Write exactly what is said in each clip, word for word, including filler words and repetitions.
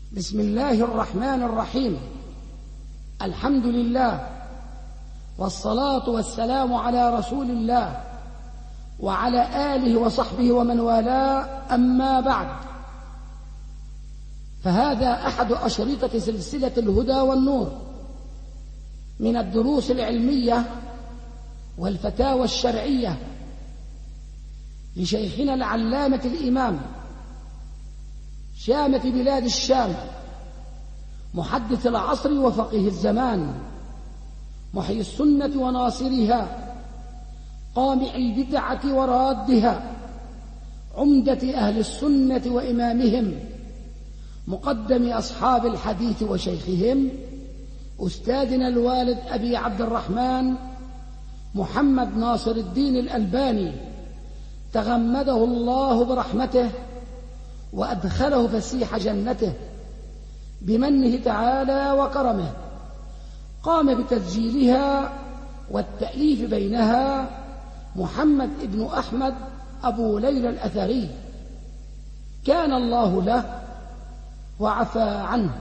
بسم الله الرحمن الرحيم. الحمد لله والصلاة والسلام على رسول الله وعلى آله وصحبه ومن والاه، أما بعد، فهذا أحد أشرطة سلسلة الهدى والنور من الدروس العلمية والفتاوى الشرعية لشيخنا العلامة الإمام شامة بلاد الشام، محدث العصر وفقيه الزمان، محيي السنة وناصرها، قامع البدعة ورادها، عمدة أهل السنة وإمامهم، مقدم أصحاب الحديث وشيخهم، أستاذنا الوالد أبي عبد الرحمن محمد ناصر الدين الألباني، تغمده الله برحمته وأدخله فسيح جنته بمنه تعالى وكرمه. قام بتسجيلها والتأليف بينها محمد ابن أحمد أبو ليلى الأثري، كان الله له وعفى عنه.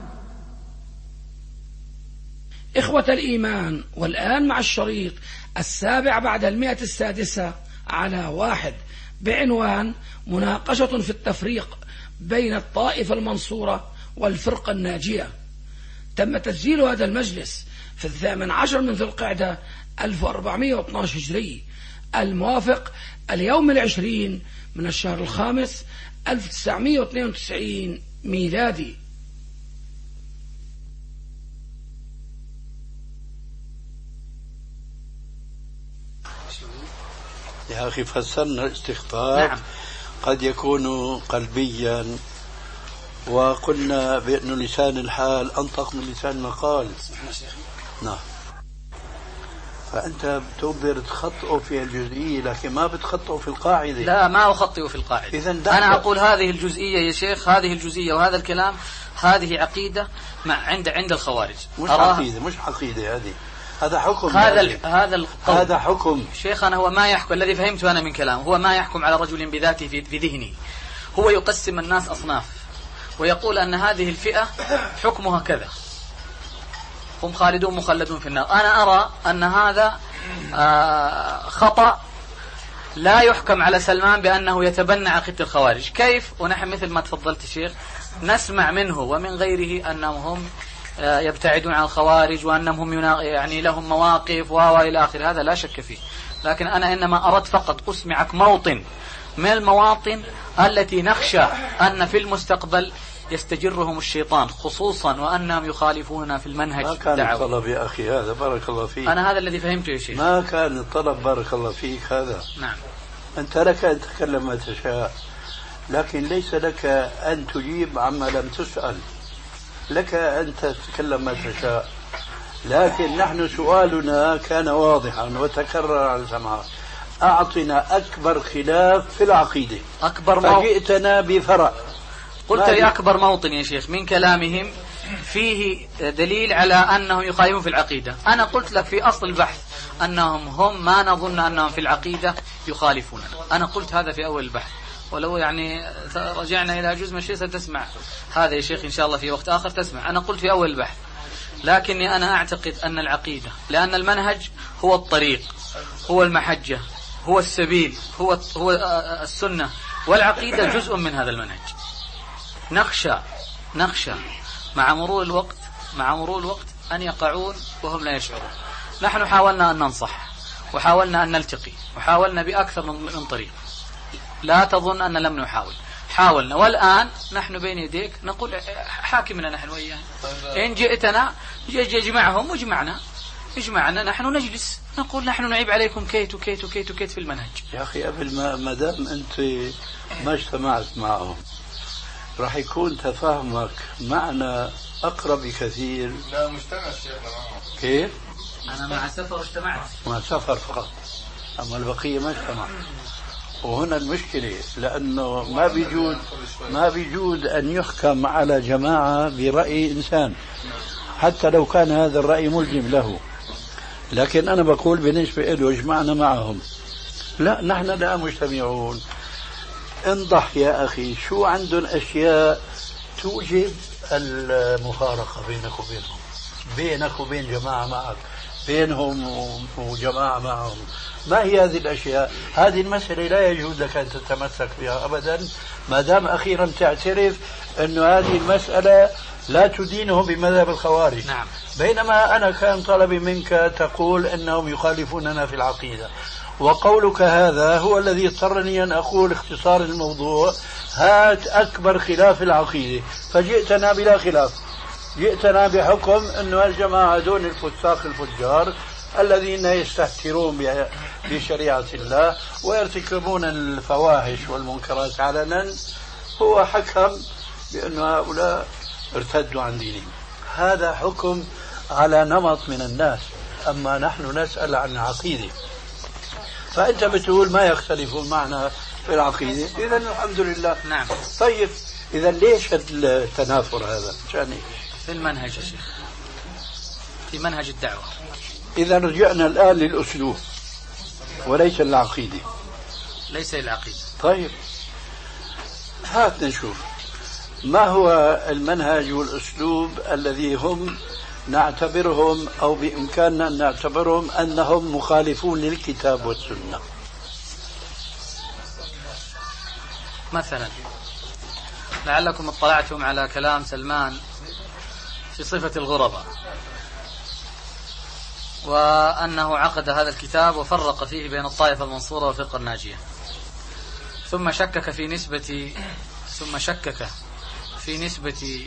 إخوة الإيمان، والآن مع الشريط السابع بعد المئة السادسة على واحد بعنوان مناقشة في التفريق بين الطائفة المنصورة والفرقة الناجية. تم تسجيل هذا المجلس في الثامن عشر من ذي القعدة ألف وأربعمائة واثني عشر هجري، الموافق اليوم العشرين من الشهر الخامس ألف وتسعمائة واثنين وتسعين ميلادي. يا أخي فسرنا الاستخفاف. نعم. قد يكون قلبيا، وقلنا بأن لسان الحال أنطق من لسان المقال. نعم. فأنت بتقدر تخطئه في الجزئية لكن ما بتخطئه في القاعدة. لا، ما أخطئه في القاعدة. إذن أنا أقول هذه الجزئية يا شيخ، هذه الجزئية وهذا الكلام، هذه عقيدة مع عند عند الخوارج. مش عقيدة، مش عقيدة هذه، هذا حكم. هذا ال... هذا القول. هذا حكم شيخنا. هو ما يحكم، الذي فهمته أنا من كلامه، هو ما يحكم على رجل بذاته في... في ذهنه. هو يقسم الناس أصناف ويقول أن هذه الفئة حكمها كذا، هم خالدون مخلدون في النار. أنا أرى أن هذا آه خطأ. لا يحكم على سلمان بأنه يتبنى عقيدة الخوارج. كيف؟ ونحن مثل ما تفضلت الشيخ نسمع منه ومن غيره أنهم هم يبتعدون عن الخوارج وأنهم هم يعني لهم مواقف وإلى آخر، هذا لا شك فيه. لكن أنا إنما أردت فقط أسمعك موطن من المواطن التي نخشى أن في المستقبل يستجرهم الشيطان، خصوصا وأنهم يخالفوننا في المنهج الدعوي. ما كان الطلب يا أخي هذا، بارك الله فيك. أنا هذا الذي فهمته يا شيخ. ما كان الطلب بارك الله فيك هذا. نعم. أنت لك أن تتكلم ما تشاء، لكن ليس لك أن تجيب عما لم تسأل. لك أن تتكلم ما تشاء، لكن نحن سؤالنا كان واضحا وتكرر على سماع. أعطنا أكبر خلاف في العقيدة، أكبر فجئتنا بفرع. قلت لي أكبر موطن يا شيخ من كلامهم فيه دليل على أنهم يخالفون في العقيدة. أنا قلت لك في أصل البحث أنهم هم ما نظن أنهم في العقيدة يخالفوننا. أنا قلت هذا في أول البحث، ولو يعني رجعنا إلى جزء من الشيء ستسمع هذا يا شيخ إن شاء الله في وقت آخر تسمع. أنا قلت في أول البحث، لكني أنا أعتقد أن العقيدة، لأن المنهج هو الطريق، هو المحجة، هو السبيل، هو هو السنة، والعقيدة جزء من هذا المنهج. نخشى نخشى مع مرور الوقت مع مرور الوقت أن يقعون وهم لا يشعرون. نحن حاولنا أن ننصح، وحاولنا أن نلتقي، وحاولنا بأكثر من طريق. لا تظن أن لم نحاول، حاولنا، والآن نحن بين يديك نقول حاكمنا نحن وإياه. إن جئتنا يجمعهم وجمعنا اجمعنا، نحن نجلس نقول نحن نعيب عليكم كيت وكيت وكيت وكيت في المنهج. يا أخي قبل ما ما دام أنت ما اجتمعت معهم راح يكون تفاهمك معنا أقرب بكثير. لا مجتمع الشيخنا معهم. كيف؟ أنا مع سفر اجتمعت، مع سفر فقط، أما البقية ما اجتمع. وهنا المشكلة، لأنه ما بيجود ما بيجود أن يحكم على جماعة برأي إنسان حتى لو كان هذا الرأي ملزم له. لكن أنا بقول بالنسبة له اجمعنا معهم، لا نحن لا مجتمعون. انضح يا أخي، شو عندهم أشياء توجب المفارقة بينك وبينهم، بينك وبين جماعة معك، بينهم وجماعة معهم، ما هي هذه الأشياء؟ هذه المسألة لا يجوز لك أن تتمسك بها أبدا ما دام أخيرا تعترف أن هذه المسألة لا تدينه بمذهب الخوارج. نعم. بينما أنا كان طلبي منك تقول أنهم يخالفوننا في العقيدة، وقولك هذا هو الذي اضطرني أن أقول اختصار الموضوع هات أكبر خلاف العقيدة، فجئتنا بلا خلاف، جئتنا بحكم أن الجماعة دون الفساق الفجار الذين يستهترون بشريعة الله ويرتكبون الفواحش والمنكرات علنا، هو حكم بأن هؤلاء ارتدوا عن دينهم. هذا حكم على نمط من الناس، أما نحن نسأل عن العقيدة، فأنت بتقول ما يختلفون معنا في العقيدة، إذا الحمد لله. نعم. طيب إذا ليش التنافر هذا؟ شان في المنهج يا شيخ، في منهج الدعوة. إذا رجعنا الآن للأسلوب وليس العقيدة. ليس العقيدة. طيب هات نشوف ما هو المنهج والأسلوب الذي هم نعتبرهم أو بإمكاننا أن نعتبرهم أنهم مخالفون للكتاب والسنة. مثلا لعلكم اطلعتم على كلام سلمان في صفة الغرباء، وأنه عقد هذا الكتاب وفرق فيه بين الطائفة المنصورة والفرقة الناجية، ثم شكك في نسبة ثم شكك في نسبة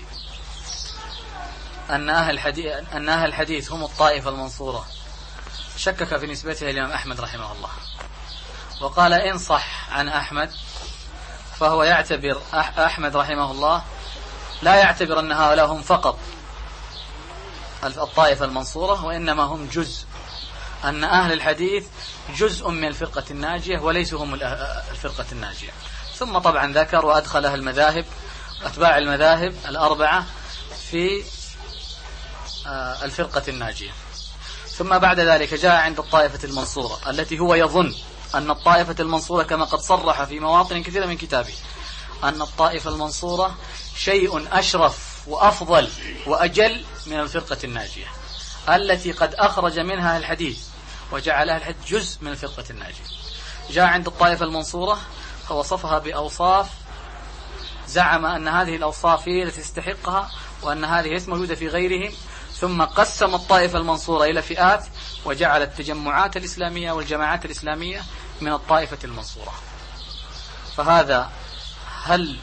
أن أهل الحديث أن أهل الحديث هم الطائفة المنصورة، شكك في نسبتها الإمام أحمد رحمه الله، وقال إن صح عن أحمد فهو يعتبر أحمد رحمه الله لا يعتبر أن هؤلاء هم فقط الطائفة المنصورة، وإنما هم جزء، أن أهل الحديث جزء من الفرقة الناجية وليسوا هم الفرقة الناجية. ثم طبعا ذكر وأدخل المذاهب أتباع المذاهب الأربعة في الفرقة الناجية. ثم بعد ذلك جاء عند الطائفة المنصورة التي هو يظن أن الطائفة المنصورة كما قد صرح في مواطن كثيرة من كتابه أن الطائفة المنصورة شيء أشرف وأفضل وأجل من الفرقة الناجية التي قد أخرج منها الحديث وجعلها الحديث جزء من الفرقة الناجية. جاء عند الطائفة المنصورة فوصفها بأوصاف زعم أن هذه الأوصاف هي التي تستحقها وأن هذه ليست موجودة في غيرهم، ثم قسم الطائفة المنصورة إلى فئات وجعل التجمعات الإسلامية والجماعات الإسلامية من الطائفة المنصورة. فهذا هل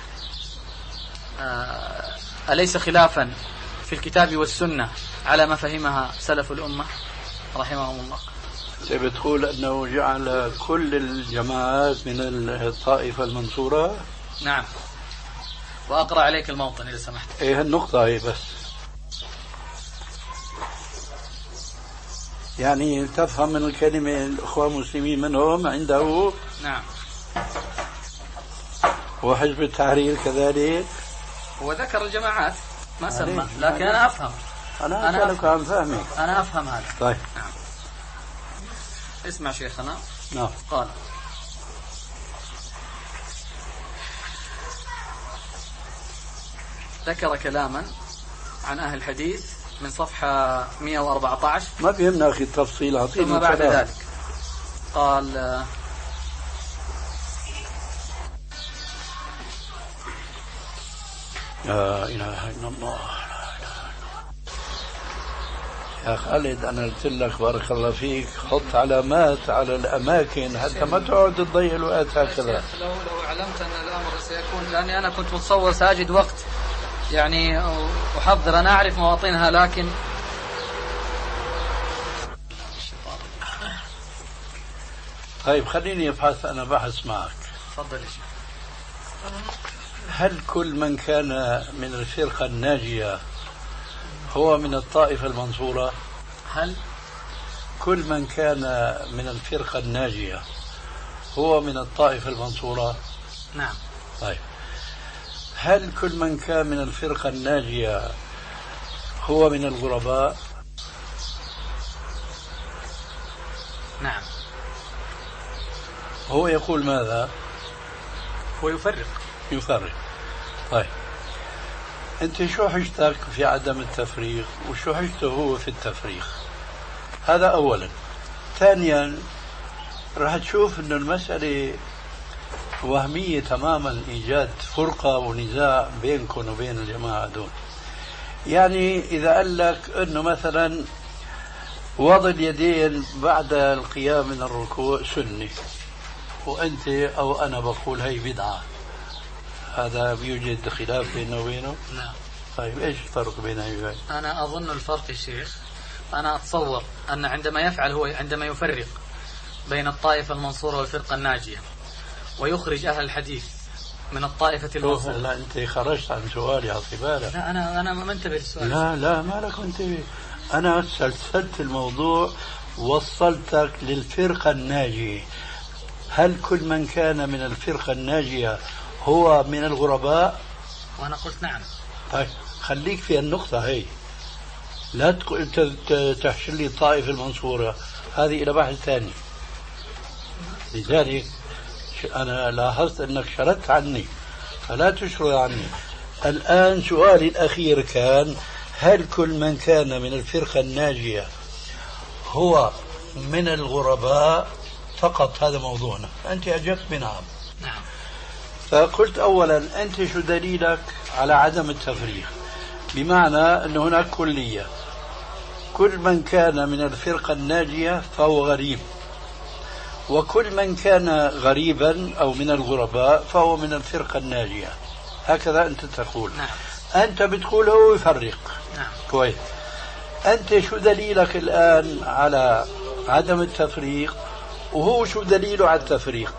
آه أليس خلافا في الكتاب والسنة على ما فهمها سلف الأمة رحمهم الله؟ بتقول أنه جعل كل الجماعات من الطائفة المنصورة؟ نعم. وأقرأ عليك الموطن إذا سمحت. إيه النقطة هي بس، يعني تفهم من الكلمة الأخوة المسلمين منهم عنده. نعم. وحزب التحرير كذلك. هو ذكر الجماعات ما سمى، لكن أنا أفهم. أنا أسألك عن فهمي. أنا أفهم هذا. طيب. نعم. اسمع شيخنا. نعم. قال: ذكر كلاما عن أهل الحديث من صفحة مئة وأربعة عشر. ما بيهمنا أخي التفصيل. ثم بعد كلام. ذلك قال: لا إله إلا الله. يا خالد أنا قلت لك بارك الله فيك حط علامات على الأماكن حتى ما تقعد تضيع الوقت هكذا. لو لو علمت أن الأمر سيكون، لأني أنا كنت متصور سأجد وقت يعني أحضر، أنا أعرف مواطنها لكن طيب خليني أبحث أنا بحث معك. تفضل يا شيخ. هل كل من كان من الفرقة الناجية هو من الطائفة المنصورة؟ هل كل من كان من الفرقة الناجية هو من الطائفة المنصورة؟ نعم. طيب هل كل من كان من الفرقة الناجية هو من الغرباء؟ نعم. هو يقول ماذا؟ هو يفرق. يفرق. طيب أنت شو حجتك في عدم التفريق وشو حجته هو في التفريق؟ هذا أولا. ثانيا راح تشوف أن المسألة وهمية تماما، إيجاد فرقة ونزاع بينكم وبين الجماعة دول. يعني إذا قال لك أنه مثلا وضع اليدين بعد القيام من الركوع سنة، وأنت أو أنا بقول هي بدعة، هذا بيوجد خلاف بينه وبينه؟ نعم. طيب إيش الفرق بينه وبينه؟ أنا أظن الفرق يا شيخ، أنا أتصور أن عندما يفعل هو عندما يفرق بين الطائفة المنصورة والفرقة الناجية ويخرج أهل الحديث من الطائفة المنصورة. لا أنت خرجت عن سؤالي، أعطي بالك. لا أنا أنا ما انتبه للسؤال. لا لا ما لك انتبه، أنا سلسلت الموضوع وصلتك للفرقة الناجية. هل كل من كان من الفرقة الناجية هو من الغرباء؟ وأنا قلت نعم. طيب خليك في النقطة هي، لا تحشر لي الطائفة المنصورة، هذه إلى بحث ثاني. لذلك أنا لاحظت أنك شردت عني فلا تشرد عني. الآن سؤالي الأخير كان هل كل من كان من الفرقة الناجية هو من الغرباء فقط؟ هذا موضوعنا. أنت أجبت بنعم. نعم. فقلت أولا أنت شو دليلك على عدم التفريق؟ بمعنى أن هناك كلية، كل من كان من الفرقة الناجية فهو غريب، وكل من كان غريبا أو من الغرباء فهو من الفرقة الناجية. هكذا أنت تقول. نعم. أنت بتقول هو يفرق. نعم. كويس. أنت شو دليلك الآن على عدم التفريق وهو شو دليله على التفريق؟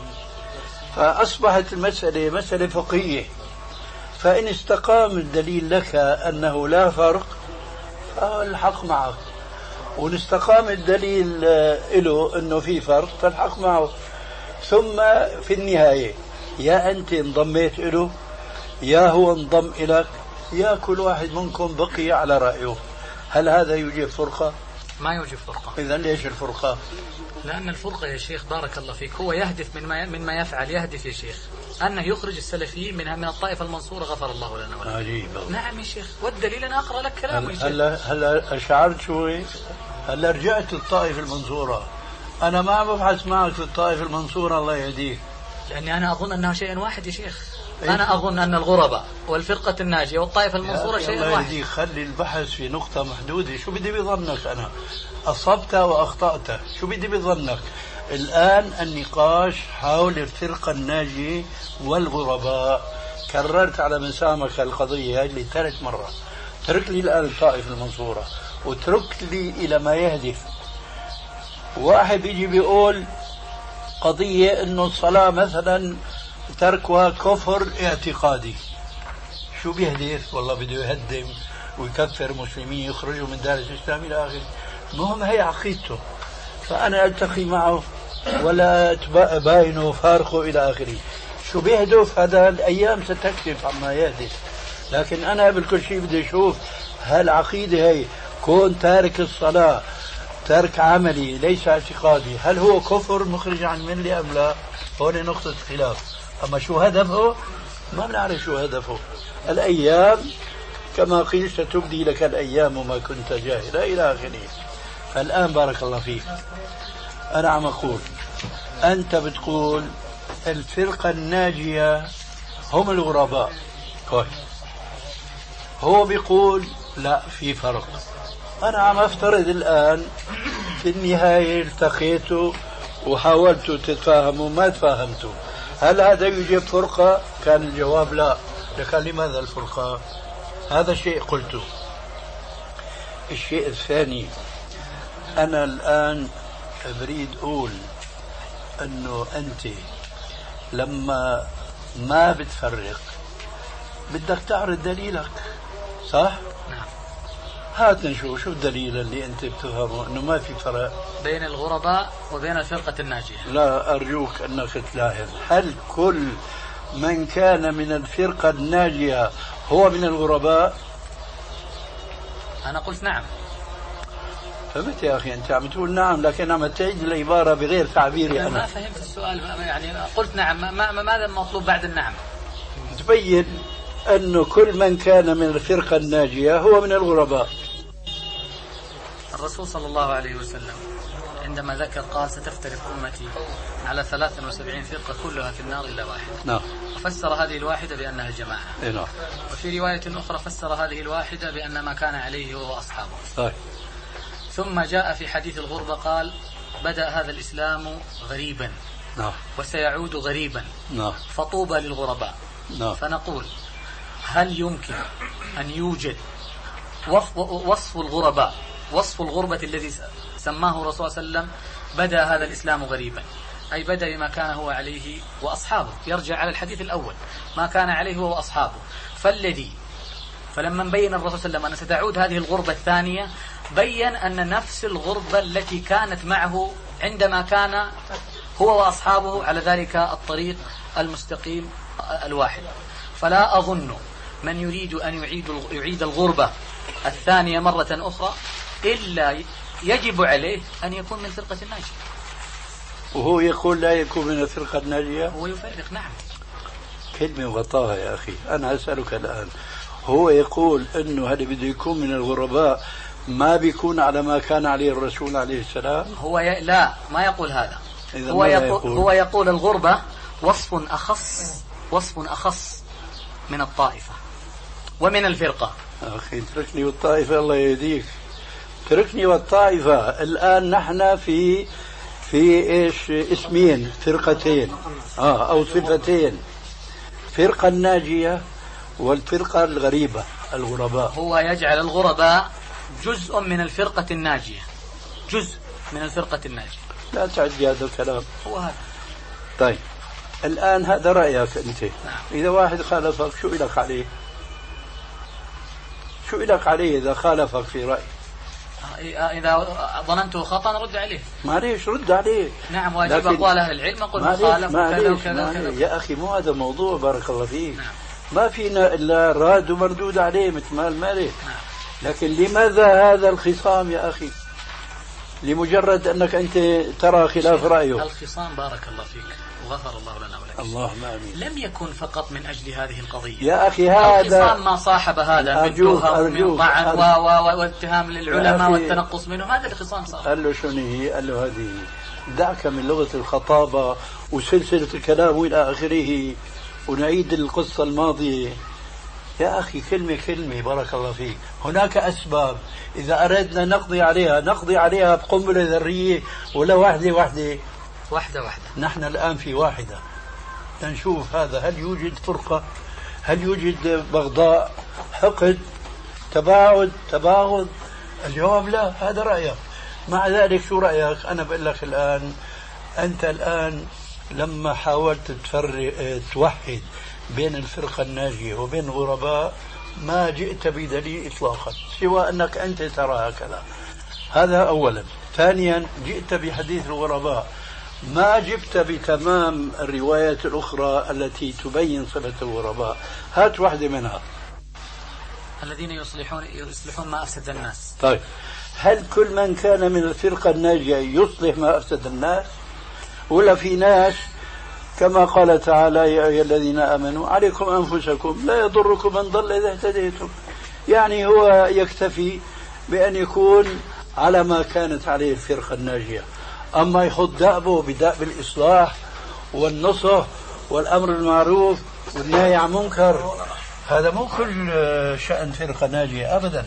فأصبحت المسألة مسألة فقهية. فإن استقام الدليل لك أنه لا فرق فالحق معك، وإن استقام الدليل له أنه في فرق فالحق معه. ثم في النهاية يا أنت انضميت له يا هو انضم إليك يا كل واحد منكم بقي على رأيه. هل هذا يوجب فرقة؟ ما يوجب فرقة. إذن ليش الفرقة؟ لأن الفرقة يا شيخ بارك الله فيك هو يهدف من ما من ما يفعل، يهدف يا شيخ أنه يخرج السلفيين من من الطائفة المنصورة غفر الله لنا ولكم. عجيب. نعم يا شيخ، والدليل أنا أقرأ لك كلام يا شيخ. هلا هلا أشعرت شوي، هلا رجعت للطائفة المنصورة. أنا ما عم ببحث معك في الطائفة المنصورة الله يهديك، لأني أنا أظن أنها شيء واحد يا شيخ. أنا أظن أن الغرباء والفرقة الناجية والطائفة المنصورة شيء واحد. الله يهديك، خلي البحث في نقطة محدودة. شو بدي بظنك أنا؟ أصبت وأخطأت، شو بدي بظنك؟ الآن النقاش حول الفرقة الناجية والغرباء. كررت على مسامك القضية هذه لثالث مرة. ترك لي الآن الطائفة المنصورة وترك لي إلى ما يهدف. واحد بيجي بيقول قضية إنه الصلاة مثلا تركها كفر اعتقادي، شو بيهدف؟ والله بده يهدم ويكفر مسلمين يخرجوا من دار الإسلام إلى آخره. المهم هي عقيدته، فأنا ألتقي معه ولا أباينه فارقه إلى آخره. شو بيهدف؟ هذا الأيام ستكشف عما يهدف. لكن أنا قبل كل شيء بدي أشوف هالعقيدة هي كون تارك الصلاة ترك عملي ليس اعتقادي، هل هو كفر مخرج عن الملة أم لا؟ هون نقطة خلاف. أما شو هدفه ما بنعرف شو هدفه. الأيام كما قيل ستبدي لك الأيام وما كنت جاهلا إلى آخره. فالآن بارك الله فيك أنا عم أقول أنت بتقول الفرقة الناجية هم الغرباء، كويس. هو بيقول لا في فرق. أنا عم أفترض الآن في النهاية التقيتوا وحاولتوا تتفاهموا ما تفاهمتوا، هل هذا يوجب فرقة؟ كان الجواب لا. لكن لماذا الفرقة؟ هذا شيء قلته. الشيء الثاني، أنا الآن بريد أقول أنه أنت لما ما بتفرق بدك تعرض دليلك، صح؟ نعم. هات نشوف شو الدليل اللي أنت بتفهمه أنه ما في فرق بين الغرباء وبين الفرقة الناجية. لا أرجوك أنك تلاحظ، هل كل من كان من الفرقة الناجية هو من الغرباء؟ أنا قلت نعم. فهمت يا أخي؟ أنت عم تقول نعم لكن عم تعيد العبارة بغير تعبيري أنا. ما فهمت السؤال يعني. قلت نعم. ما ماذا المطلوب بعد النعم؟ تبين أنه كل من كان من الفرقة الناجية هو من الغرباء. الرسول صلى الله عليه وسلم عندما ذكر قال ستفترق أمتي على ثلاث وسبعين فرقة كلها في النار إلا واحدة. نعم. وفسر هذه الواحدة بأنها الجماعة. نعم. وفي رواية أخرى فسر هذه الواحدة بأن ما كان عليه هو وأصحابه. طيب. ثم جاء في حديث الغربة قال بدأ هذا الإسلام غريبا. نعم. وسيعود غريبا. نعم. فطوبى للغرباء. نعم. فنقول هل يمكن أن يوجد وصف الغرباء وصف الغربة الذي سماه الرسول صلى الله عليه وسلم بدأ هذا الإسلام غريبا، أي بدأ بما كان هو عليه وأصحابه، يرجع على الحديث الأول ما كان عليه هو وأصحابه. فالذي فلما بين الرسول صلى الله عليه وسلم أن ستعود هذه الغربة الثانية بين أن نفس الغربة التي كانت معه عندما كان هو وأصحابه على ذلك الطريق المستقيم الواحد. فلا أظن من يريد أن يعيد يعيد الغربة الثانية مرة أخرى إلا يجب عليه أن يكون من الفرقة الناجية. وهو يقول لا يكون من الفرقة الناجية. هو يفرق. نعم. كلمة غطاها يا أخي. أنا أسألك الآن، هو يقول أنه هذا بده يكون من الغرباء ما بيكون على ما كان عليه الرسول عليه السلام؟ هو ي... لا ما يقول هذا. هو يقول, يقول هو يقول الغربة وصف أخص وصف أخص من الطائفة ومن الفرقة. أخي تركني والطائفة الله يهديك، تركني والطائفة. الآن نحن في في إيش اسمين فرقتين آه أو صفتين، فرقة الناجية والفرقة الغريبة الغرباء. هو يجعل الغرباء جزء من الفرقة الناجية، جزء من الفرقة الناجية. لا تعدي هذا الكلام. هو هذا. طيب الآن هذا رأيك أنت. نعم. إذا واحد خالفك شو إلك عليه؟ شو إلك عليه إذا خالفك في رأي؟ إذا ظننته خطأ رد عليه. معليش رد عليه. نعم واجب أقوال أهل العلم أقول مخالف وكذا وكذا. يا أخي مو هذا موضوع بارك الله فيك. نعم. ما فينا إلا راد ومردود عليه مثل ما المالك. نعم. لكن لماذا هذا الخصام يا أخي؟ لمجرد أنك أنت ترى خلاف رأيه. الخصام بارك الله فيك وغفر الله لنا ولك. اللهم آمين. لم يكن فقط من أجل هذه القضية يا أخي، هذا الخصام ما صاحب هذا من تهم من طعن واتهام للعلماء والتنقص منهم. هذا الخصام صار. قال له شنو هي؟ قال له هذه دعك من لغة الخطابة وسلسلة الكلام وإلى آخره ونعيد القصة الماضية. يا أخي كلمة كلمة بارك الله فيك. هناك أسباب إذا أردنا نقضي عليها نقضي عليها بقنبلة ذرية ولا واحدة واحدة واحدة واحدة. نحن الآن في واحدة نشوف هذا هل يوجد فرقة، هل يوجد بغضاء، حقد، تباعد، تباغض. الجواب لا. هذا رأيك. مع ذلك شو رأيك؟ أنا بقول لك الآن أنت الآن لما حاولت تفرق توحد بين الفرقة الناجية وبين الغرباء ما جئت بدليل إطلاقا سوى أنك أنت ترى هكذا. هذا أولا. ثانيا جئت بحديث الغرباء ما جبت بتمام الروايات الأخرى التي تبين صفة الغرباء. هات واحدة منها. الذين يصلحون يصلحون ما أفسد الناس. طيب هل كل من كان من الفرقة الناجية يصلح ما أفسد الناس؟ ولا في ناس كما قال تعالى يا أيها الذين آمنوا عليكم أنفسكم لا يضركم من ضل إذا اهتديتم؟ يعني هو يكتفي بأن يكون على ما كانت عليه الفرقة الناجية، أما يحط دأبه بدأب الإصلاح والنصح والأمر المعروف والنهي عن منكر، هذا مو كل شأن فرقة ناجية أبدا.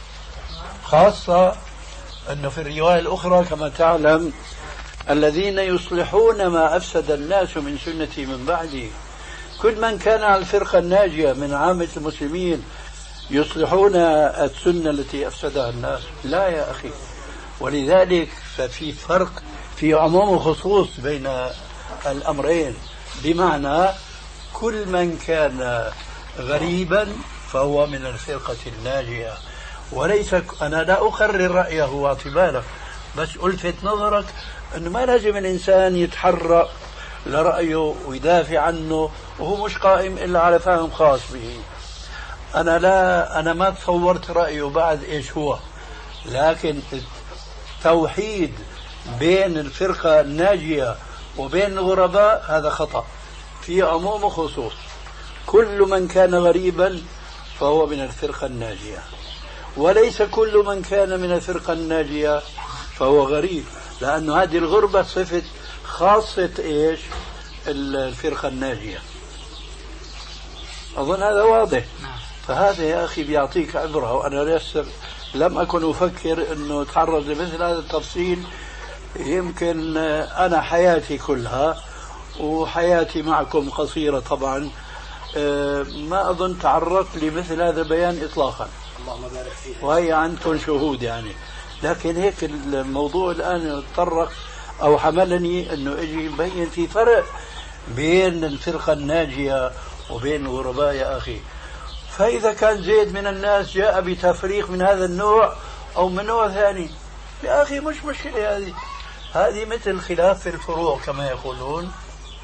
خاصة أنه في الرواية الأخرى كما تعلم الذين يصلحون ما أفسد الناس من سنتي من بعدي. كل من كان على الفرقة الناجية من عامة المسلمين يصلحون السنة التي أفسدها الناس؟ لا يا أخي. ولذلك ففي فرق في عموم وخصوص بين الأمرين، بمعنى كل من كان غريبا فهو من الفرقة الناجية. وليس أنا لا أقرر رأيه واعتباره، بس ألفت نظرك أنه ما لازم الإنسان يتحرك لرأيه ويدافع عنه وهو مش قائم إلا على فهم خاص به. أنا لا أنا ما تصورت رأيه بعد إيش هو، لكن التوحيد بين الفرقة الناجية وبين الغرباء هذا خطأ في عموم وخصوص. كل من كان غريبا فهو من الفرقة الناجية، وليس كل من كان من الفرقة الناجية فهو غريب، لأن هذه الغربة صفة خاصة إيش؟ الفرقة الناجية. أظن هذا واضح. فهذا يا أخي بيعطيك عبرة، وأنا لسه لم أكن أفكر أنه تعرض لمثل هذا التفصيل. يمكن أنا حياتي كلها وحياتي معكم قصيرة طبعا، ما أظن تعرضت لمثل هذا البيان إطلاقا، وهي عندكم شهود يعني. لكن هيك الموضوع الآن تطرق أو حملني أنه أجي مبين في فرق بين الفرقة الناجية وبين الغرباء يا أخي. فإذا كان زيد من الناس جاء بتفريق من هذا النوع أو من نوع ثاني، يا أخي مش مشكلة هذه، هذه مثل خلاف في الفروع كما يقولون.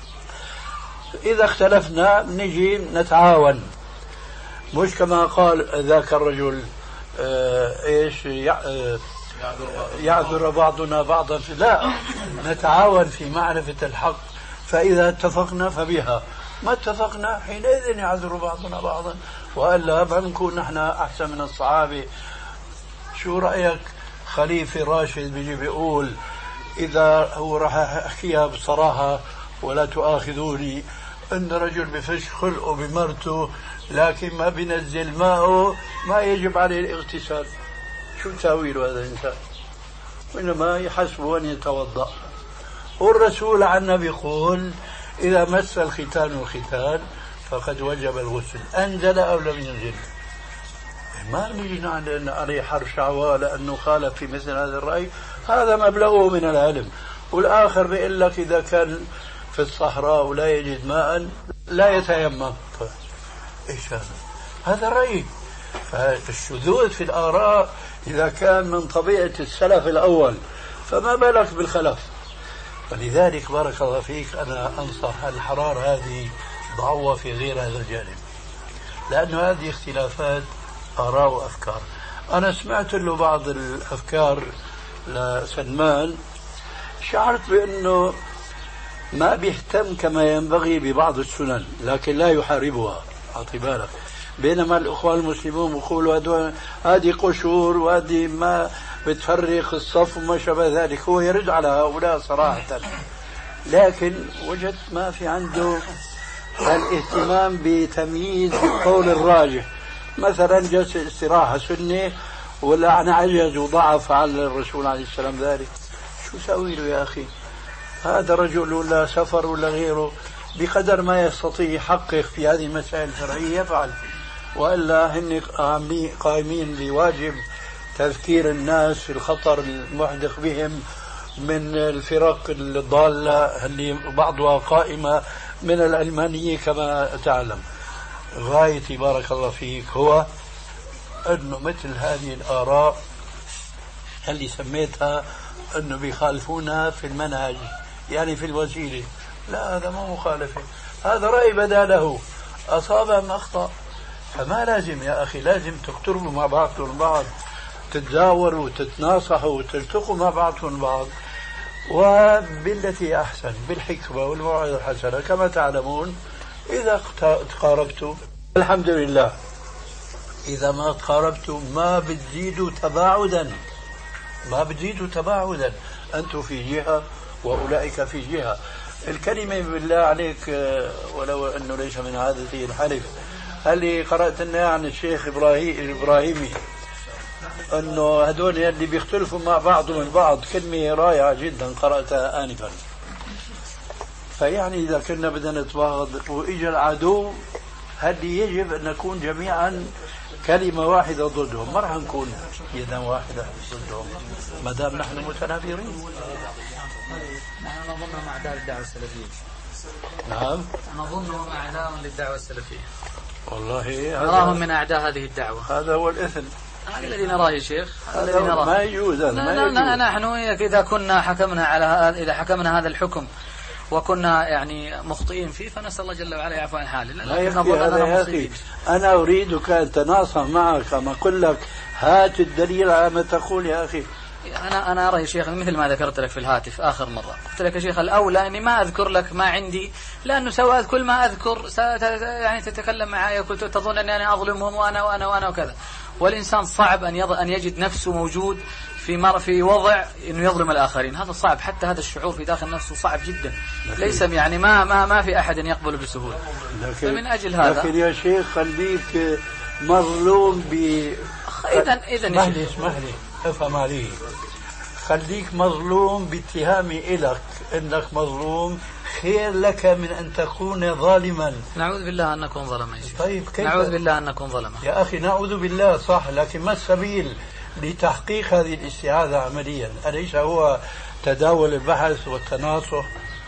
إذا اختلفنا نجي نتعاون، مش كما قال ذاك الرجل آه إيش آه يعذر بعضنا بعضا، لا، نتعاون في معرفة الحق، فإذا اتفقنا فبها، ما اتفقنا حينئذ يعذر بعضنا بعضا، وإلا ما نكون نحن أحسن من الصحابة. شو رأيك خليفة راشد بيجي بيقول إذا هو راح أحكيها بصراحة ولا تؤاخذوني، أن رجل بفش خلقه بمرته لكن ما بينزل ماءه ما يجب عليه الاغتسال، شو تاويل هذا الإنسان؟ وإنما يحسب أن يتوضأ. والرسول عنا بيقول إذا مس الختان الختان فقد وجب الغسل، أنزل أو لم ينزل. ما نجي نعلن عليه حرف شعواء لأنه خالف في مثل هذا الرأي، هذا مبلغه من العلم. والآخر بيقول لك إذا كان في الصحراء ولا يجد ماء لا يتيمم، إيش هذا؟ هذا رأي. فالشذوذ في الآراء إذا كان من طبيعة السلف الأول فما بالك بالخلف. ولذلك بارك الله فيك أنا أنصح الحرارة هذه ضعوة في غير هذا الجانب، لأن هذه اختلافات آراء وأفكار. أنا سمعت له بعض الأفكار لسلمان، شعرت بأنه ما بيهتم كما ينبغي ببعض السنن لكن لا يحاربها، أعطي بالك. بينما الأخوان المسلمون يقولوا هذه قشور وهذه ما بتفرق الصف وما شابه ذلك، هو يرد على هؤلاء صراحة، لكن وجدت ما في عنده الاهتمام بتمييز القول الراجح. مثلا جلسة استراحة سنة ولا أنا عجز وضعف على الرسول عليه السلام ذلك، شو سوي له يا أخي؟ هذا رجل ولا سفر ولا غيره بقدر ما يستطيع يحقق في هذه المسائل الفرعية يفعل، وإلا هن قائمين بواجب تذكير الناس في الخطر المحدق بهم من الفرق الضالة اللي بعضها قائمة من العلمانية كما تعلم. غايتي بارك الله فيك هو أنه مثل هذه الآراء اللي سميتها أنه بيخالفونها في المنهج يعني في الوسيلة، لا هذا ما مخالفة، هذا رأي بدا له، أصاب أم أخطأ. فما لازم يا أخي، لازم تقتربوا مع بعضكم بعض، تتزاوروا وتتناصحوا وتلتقوا مع بعضكم بعض، وبالتي أحسن بالحكمة والموعظة الحسنة. كما تعلمون إذا تقاربتوا الحمد لله، إذا ما تقاربتوا ما بتزيدوا تباعدا، ما بتزيدوا تباعدا، أنتم في جهة وأولئك في جهة. الكلمة بالله عليك ولو أنه ليس من عادتي الحلف، هل قرأت لنا عن الشيخ إبراهيم الإبراهيمي أنه هدول اللي بيختلفوا مع بعضهم البعض، كلمة رائعة جدا قرأتها آنفا. فيعني إذا كنا بدنا نتباغض وإجا العدو، هل يجب أن نكون جميعا كلمة واحدة ضدهم، ما راح نكون يدا واحدة ضدهم ما دام نحن متنافرين. نحن نظنهم أعداء للدعوة السلفية. نعم نظنهم أعداء للدعوة السلفية، والله نراهم من أعداء هذه الدعوة. هذا هو الإثم، هذا الذي نراه يا شيخ، هذا الذي نراه ما يجوز. لا لا لا نحن إذا كنا حكمنا على هذا، إذا حكمنا هذا الحكم وكنا يعني مخطئين فيه فنسأل الله جل وعلا يعفو عن حاله. لا يكفي هذا يا أخي، أنا أريدك أن تناصح معك كما أقول لك، هات الدليل على ما تقول يا أخي. أنا أنا أرى يا شيخ مثل ما ذكرت لك في الهاتف آخر مرة، قلت لك يا شيخ الأولى إني ما أذكر لك ما عندي، لأنه سواء كل ما أذكر يعني تتكلم معي كنت تظن أني أنا أظلمهم وأنا وأنا وأنا وكذا، والإنسان صعب أن يض... أن يجد نفسه موجود في مر في وضع إنه يظلم الآخرين، هذا صعب، حتى هذا الشعور في داخل نفسه صعب جدا، ليس يعني ما ما ما في أحد يقبل بسهولة. فمن أجل هذا لكن يا شيخ خليك مظلوم ب إذا إذا اسمح لي اسمح لي افهم علي، خليك مظلوم باتهامي إلك انك مظلوم خير لك من ان تكون ظالما. نعوذ بالله ان نكون ظلما. طيب كيف؟ نعوذ بالله ان نكون ظلما يا اخي، نعوذ بالله صح، لكن ما السبيل لتحقيق هذه الاستعاذة عمليا؟ أليس هو تداول البحث والتناصح،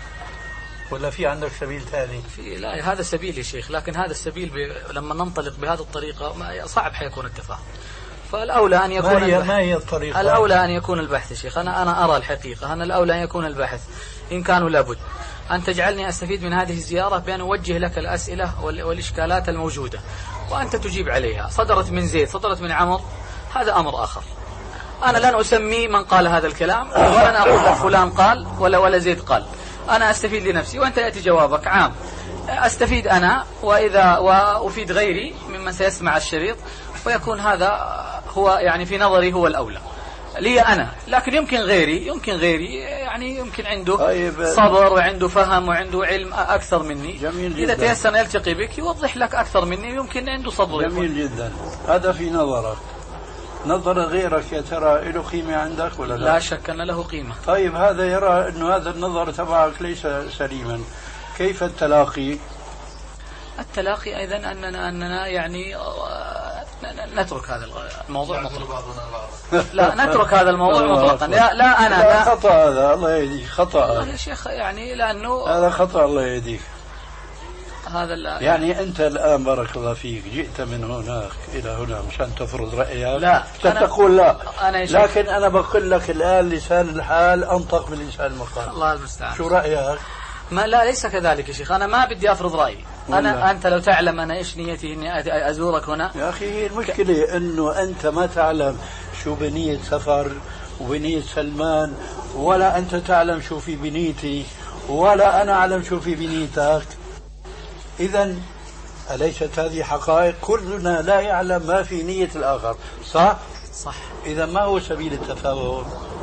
ولا في عندك سبيل ثاني؟ في لا، هذا سبيل يا شيخ، لكن هذا السبيل ب... لما ننطلق بهذه الطريقة صعب حيكون التفاهم. فالأولى أن يكون ما هي, البحث. ما هي الطريقة؟ الأولى أن يكون البحث يا شيخ، أنا أنا أرى الحقيقة أنا الأولى أن يكون البحث إن كانوا لابد أن تجعلني أستفيد من هذه الزيارة بأن أوجه لك الأسئلة والإشكالات الموجودة وأنت تجيب عليها. صدرت من زيد، صدرت من عمر، هذا أمر آخر. أنا لن أسمي من قال هذا الكلام، ولن أقول لك فلان قال ولا ولا زيد قال، أنا أستفيد لنفسي وأنت يأتي جوابك عام، أستفيد أنا وإذا وأفيد غيري ممن سيسمع الشريط، ويكون هذا هو يعني في نظري هو الأولى لي أنا. لكن يمكن غيري يمكن غيري يعني يمكن عنده طيب صبر وعنده فهم وعنده علم أكثر مني، جميل إذا جدا. تيسر يلتقي بك يوضح لك أكثر مني، يمكن عنده صبر. جميل جدا، هذا في نظرك. نظر غيرك يا ترى له قيمة عندك ولا لا؟ لا شك أن له قيمة. طيب هذا يرى أنه هذا النظر تبعك ليس سليما، كيف التلاقي؟ التلاقي أيضا أننا أننا يعني نترك هذا الموضوع مطلقا. لا نترك هذا الموضوع مطلقا. لا لا أنا لا خطأ، هذا الله يهديك، خطأ يا شيخ، يعني لأنه هذا خطأ، الله يهديك. هذا لا يعني أنت الآن بارك الله فيك جئت من هناك إلى هنا مشان تفرض رأيك؟ لا أنا تقول لا أنا لكن أنا بقول لك الآن لسان الحال أنطق من لسان المقال. الله المستعان. شو رأيك؟ ما لا ليس كذلك يا شيخ، أنا ما بدي أفرض رأيي. أنا أنت لو تعلم أنا إيش نيتي إني أزورك هنا. يا أخي هي المشكلة ك... إنه أنت ما تعلم شو بنية سفر وبنية سلمان، ولا أنت تعلم شو في بنيتي، ولا أنا أعلم شو في بنيتك. إذا أليست هذه حقائق؟ كلنا لا يعلم ما في نية الآخر، صح؟ صح. إذا ما هو سبيل التفاهم؟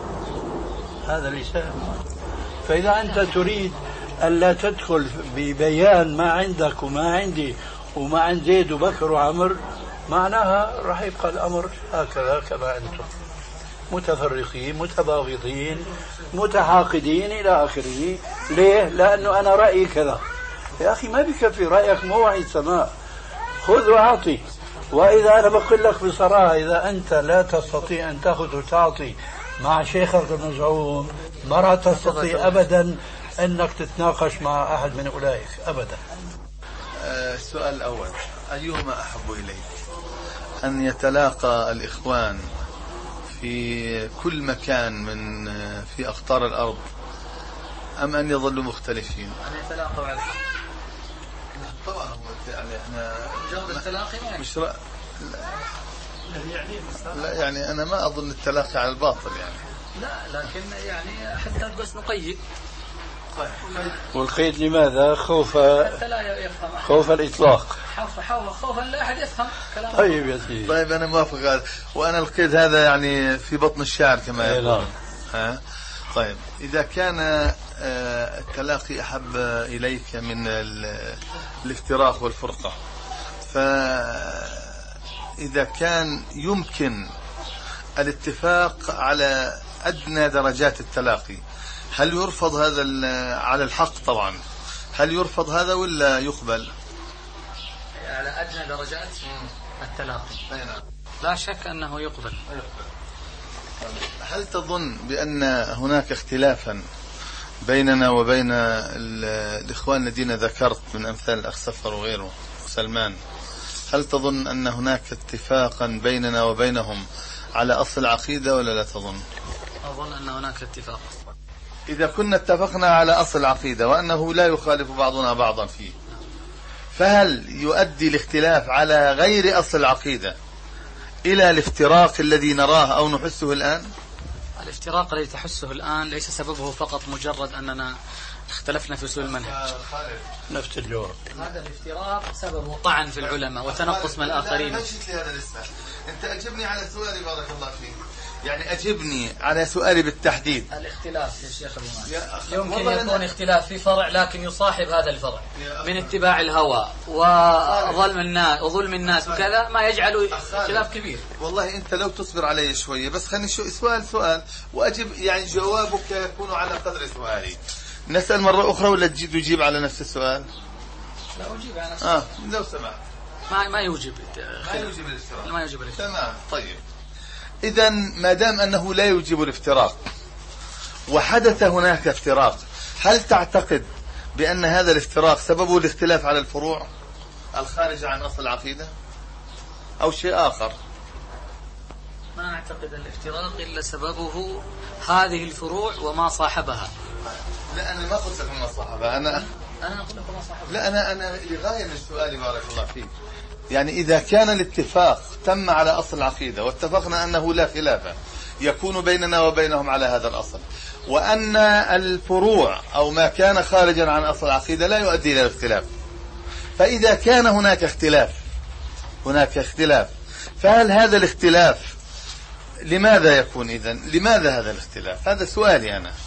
هذا اللسان. فإذا أنت تريد ألا تدخل ببيان ما عندك وما عندي وما عند زيد وبكر وعمر، معناها راح يبقى الأمر هكذا كما أنتم، متفرقين متباغضين متحاقدين إلى آخره. ليه؟ لأنه أنا رأيي كذا. يا أخي ما بكفي رأيك موعي السماء، خذ وأعطي. وإذا أنا بقول لك بصراحة، إذا أنت لا تستطيع أن تأخذ وتعطي مع شيخك المزعوم، ما راح تستطيع أبدا أنك تتناقش مع أحد من أولئك أبدا. السؤال الأول، أيهما أحب إليك، أن يتلاقى الإخوان في كل مكان من في أقطار الأرض، أم أن يظلوا مختلفين؟ أن يتلاقوا على الحق. طبعا يعني احنا جرد التلاقي مش رأ... لا يعني أنا ما أظن التلاقي على الباطل يعني. لا لكن يعني حتى بس نقيد. والقيد لماذا؟ خوف خوف الإطلاق، خوفا لا أحد يفهم كلام. طيب يا سيدي، طيب أنا موافق هذا، وأنا القيد هذا يعني في بطن الشعر كما يقول. ها طيب، إذا كان التلاقي أحب إليك من الافتراق والفرقة، فإذا كان يمكن الاتفاق على أدنى درجات التلاقي، هل يرفض هذا على الحق؟ طبعا هل يرفض هذا ولا يقبل؟ على أدنى درجات التلاقي لا شك أنه يقبل. هل تظن بأن هناك اختلافا بيننا وبين الإخوان الذين ذكرت من أمثال الأخ سفر وغيره وسلمان، هل تظن أن هناك اتفاقا بيننا وبينهم على أصل العقيدة ولا لا تظن؟ أظن أن هناك اتفاق. إذا كنا اتفقنا على أصل العقيدة وأنه لا يخالف بعضنا بعضا فيه، فهل يؤدي الاختلاف على غير أصل العقيدة إلى الافتراق الذي نراه أو نحسه الآن؟ الافتراق الذي تحسه الآن ليس سببه فقط مجرد أننا اختلفنا في أصول المنهج. نفس الجواب. هذا الافتراق سببه طعن في العلماء وتنقص من الآخرين. لا مشيت لي هذا لسه. أنت أجبني على سؤالي بارك الله فيك. يعني أجبني على سؤالي بالتحديد. الاختلاف يا شيخ أبو مالك يمكن يكون اختلاف في فرع لكن يصاحب هذا الفرع من اتباع الهوى وظلم الناس وظلم الناس وكذا ما يجعله اختلاف كبير. والله أنت لو تصبر علي شوية بس خلني شو سؤال سؤال وأجب يعني جوابك يكون على قدر سؤالي. نسأل مرة أخرى ولا تجيب على نفس السؤال؟ لا أجيب على نفس السؤال. آه لو سمحت. ما ما يوجب ما يوجب الافتراق. ما يوجب الافتراق. تمام طيب. إذا ما دام أنه لا يوجب الافتراق وحدث هناك افتراق هل تعتقد بأن هذا الافتراق سببه الاختلاف على الفروع الخارجة عن أصل العقيدة أو شيء آخر؟ ما نعتقد الافتراق إلا سببه هذه الفروع وما صاحبها. لا أنا ما قلت لك ما صاحبها. أنا أنا أقول لك ما صاحبها. لا أنا أنا لغاية من سؤالي بارك الله فيك. يعني إذا كان الاتفاق تم على أصل العقيدة واتفقنا أنه لا خلاف يكون بيننا وبينهم على هذا الأصل وأن الفروع أو ما كان خارجا عن أصل العقيدة لا يؤدي إلى الاختلاف، فإذا كان هناك اختلاف هناك اختلاف فهل هذا الاختلاف لماذا يكون إذن؟ لماذا هذا الاختلاف؟ هذا سؤالي أنا.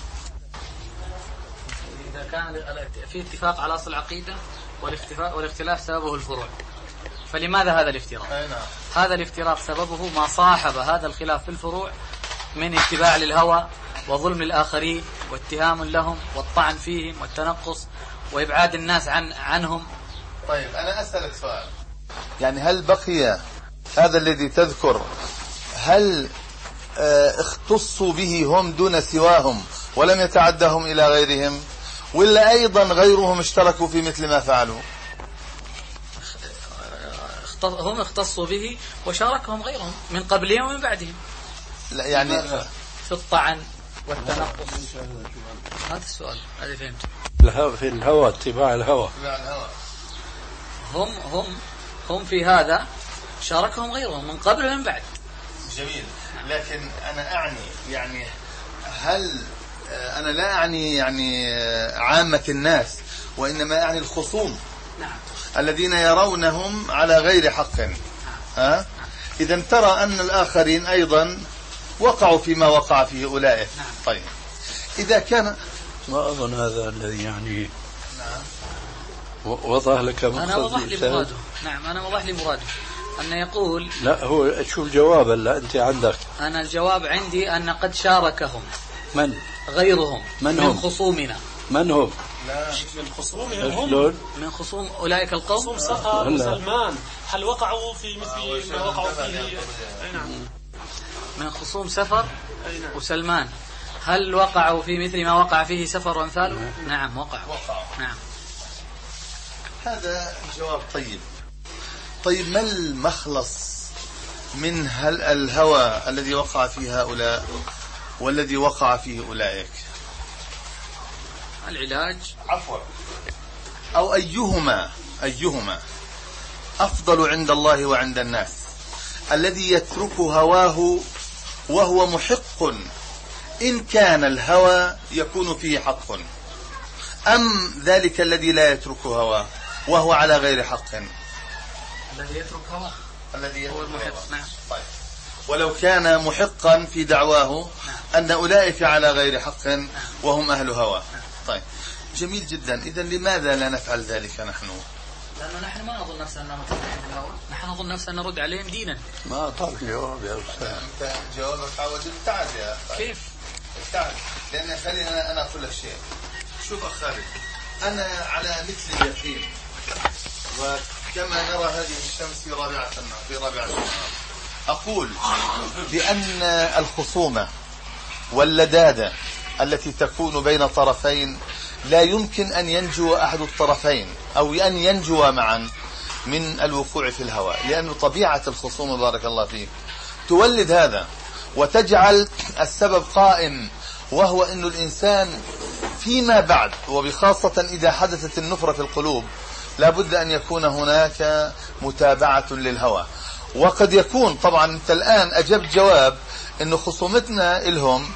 إذا كان في اتفاق على أصل العقيدة والاختلاف سببه الفروع فلماذا هذا الافتراق؟ هذا الافتراق سببه ما صاحب هذا الخلاف في الفروع من اتباع للهوى وظلم الآخرين واتهام لهم والطعن فيهم والتنقص وإبعاد الناس عن عنهم. طيب أنا أسألك سؤال، يعني هل بقي هذا الذي تذكر هل اختصوا به هم دون سواهم ولم يتعدهم إلى غيرهم ولا أيضا غيرهم اشتركوا في مثل ما فعلوا؟ هم اختصوا به وشاركهم غيرهم من قبلهم ومن بعدهم. لا يعني في الطعن والتنقص. هذا السؤال هذا فهمت. في الهوى اتباع الهوى. هم هم هم في هذا شاركهم غيرهم من قبل ومن بعد. جميل. لكن أنا أعني يعني هل أنا لا أعني يعني عامة الناس وإنما أعني الخصوم. نعم. الذين يرونهم على غير حق. ها؟ إذا ترى أن الآخرين أيضا وقعوا فيما وقع فيه أولئك. طيب إذا كان ما أظن هذا الذي يعني نعم وضح لك مقصد. أنا وضح لي مراده. نعم أنا وضح لي مراده أن يقول لا هو شو الجواب اللي أنت عندك؟ أنا الجواب عندي أن قد شاركهم من غيرهم من, من هم؟ خصومنا. من هم؟ لا من خصومهم هم من خصوم أولئك القوم. خصوم سخر وسلمان هل وقعوا في مثل ما وقعوا فيه؟ أي نعم. من خصوم سفر وسلمان هل وقعوا في مثل ما وقع فيه سفر وامثاله؟ نعم وقعوا. وقعوا. نعم. هذا جواب طيب. طيب ما المخلص من هل الهوى الذي وقع فيه هؤلاء والذي وقع فيه أولئك؟ العلاج عفوا أو أيهما أيهما أفضل عند الله وعند الناس، الذي يترك هواه وهو محق إن كان الهوى يكون فيه حق، أم ذلك الذي لا يترك هواه وهو على غير حق؟ الذي يترك هواه الذي هو المحق. نعم. طيب ولو كان محقا في دعواه أن أولئك على غير حق وهم أهل هوى. طيب جميل جدا. إذن لماذا لا نفعل ذلك نحن؟ لأنه نحن ما نظن نفسنا متبعين بالهوى، نحن نظن نفسنا نرد عليهم دينا. ما أعطاك جواب يا أستاذ. أنت جوابك عاوز ابتعد يا أخي. كيف؟ ابتعد. لأن خلينا أنا أقول لك شيء. شوف أخ خالد، أنا على مثل اليقين وكما نرى هذه الشمس في رابعة النهار في رابعة النهار أقول بأن الخصومة واللدادة التي تكون بين طرفين لا يمكن أن ينجو أحد الطرفين أو أن ينجو معا من الوقوع في الهوى، لأن طبيعة الخصومة بارك الله فيك تولد هذا وتجعل السبب قائم، وهو أن الإنسان فيما بعد وبخاصة إذا حدثت النفرة في القلوب لابد أن يكون هناك متابعة للهوى. وقد يكون طبعا أنت الآن أجبت جواب أن خصومتنا إلهم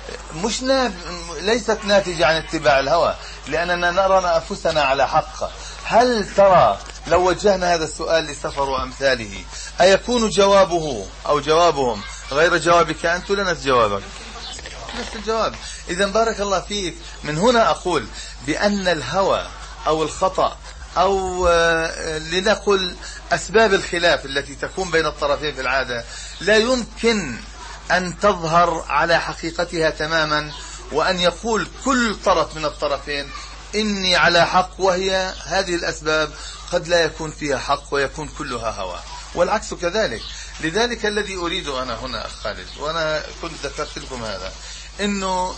مش ناب... ليست ناتجة عن اتباع الهوى، لأننا نرى أنفسنا على حق. هل ترى لو وجهنا هذا السؤال لسفر وأمثاله أيكون جوابه أو جوابهم غير جوابك أنت ولا نفس جوابك؟ نفس الجواب. إذا بارك الله فيك، من هنا أقول بأن الهوى أو الخطأ أو لنقل أسباب الخلاف التي تكون بين الطرفين في العادة لا يمكن أن تظهر على حقيقتها تماما، وأن يقول كل طرف من الطرفين إني على حق، وهي هذه الأسباب قد لا يكون فيها حق ويكون كلها هوى، والعكس كذلك. لذلك الذي أريد أنا هنا أخ خالد، وأنا كنت ذكرت لكم هذا، إنه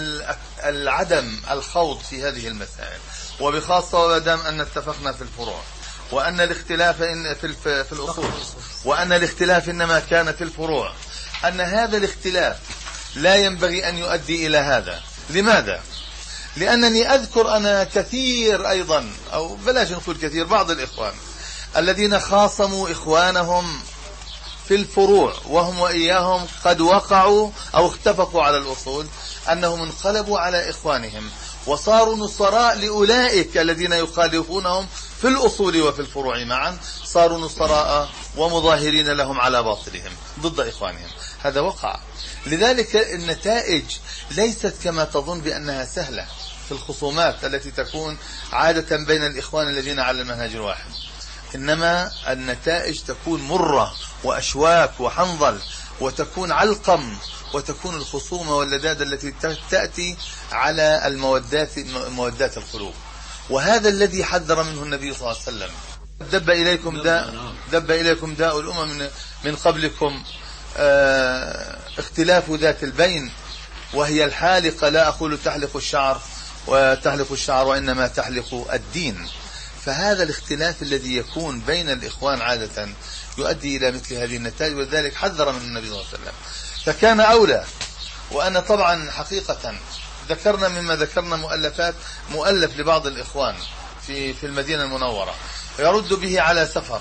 العدم الخوض في هذه المسائل، وبخاصة ودام أن اتفقنا في الفروع، وأن الاختلاف في الأصول، وأن الاختلاف إنما كان في الفروع، أن هذا الاختلاف لا ينبغي أن يؤدي إلى هذا. لماذا؟ لأنني أذكر أنا كثير أيضا، أو بلاش نقول كثير، بعض الإخوان الذين خاصموا إخوانهم في الفروع وهم وإياهم قد وقعوا أو اتفقوا على الأصول، أنهم انقلبوا على إخوانهم وصاروا نصراء لأولئك الذين يخالفونهم في الأصول وفي الفروع معا، صاروا نصراء ومظاهرين لهم على باطلهم ضد إخوانهم. هذا وقع. لذلك النتائج ليست كما تظن بأنها سهلة في الخصومات التي تكون عادة بين الإخوان الذين على المنهج الواحد، إنما النتائج تكون مرة وأشواك وحنظل، وتكون علقم، وتكون الخصومة واللدادة التي تأتي على المودات مودات القلوب. وهذا الذي حذر منه النبي صلى الله عليه وسلم. دب إليكم داء دب إليكم داء الأمم من قبلكم، اه اختلاف ذات البين، وهي الحالقة، لا أقول تحلق الشعر وتحلق الشعر وإنما تحلق الدين. فهذا الاختلاف الذي يكون بين الإخوان عادة يؤدي إلى مثل هذه النتائج، وذلك حذر من النبي صلى الله عليه وسلم. فكان أولى. وأنا طبعا حقيقة ذكرنا مما ذكرنا مؤلفات مؤلف لبعض الإخوان في في المدينة المنورة يرد به على سفر.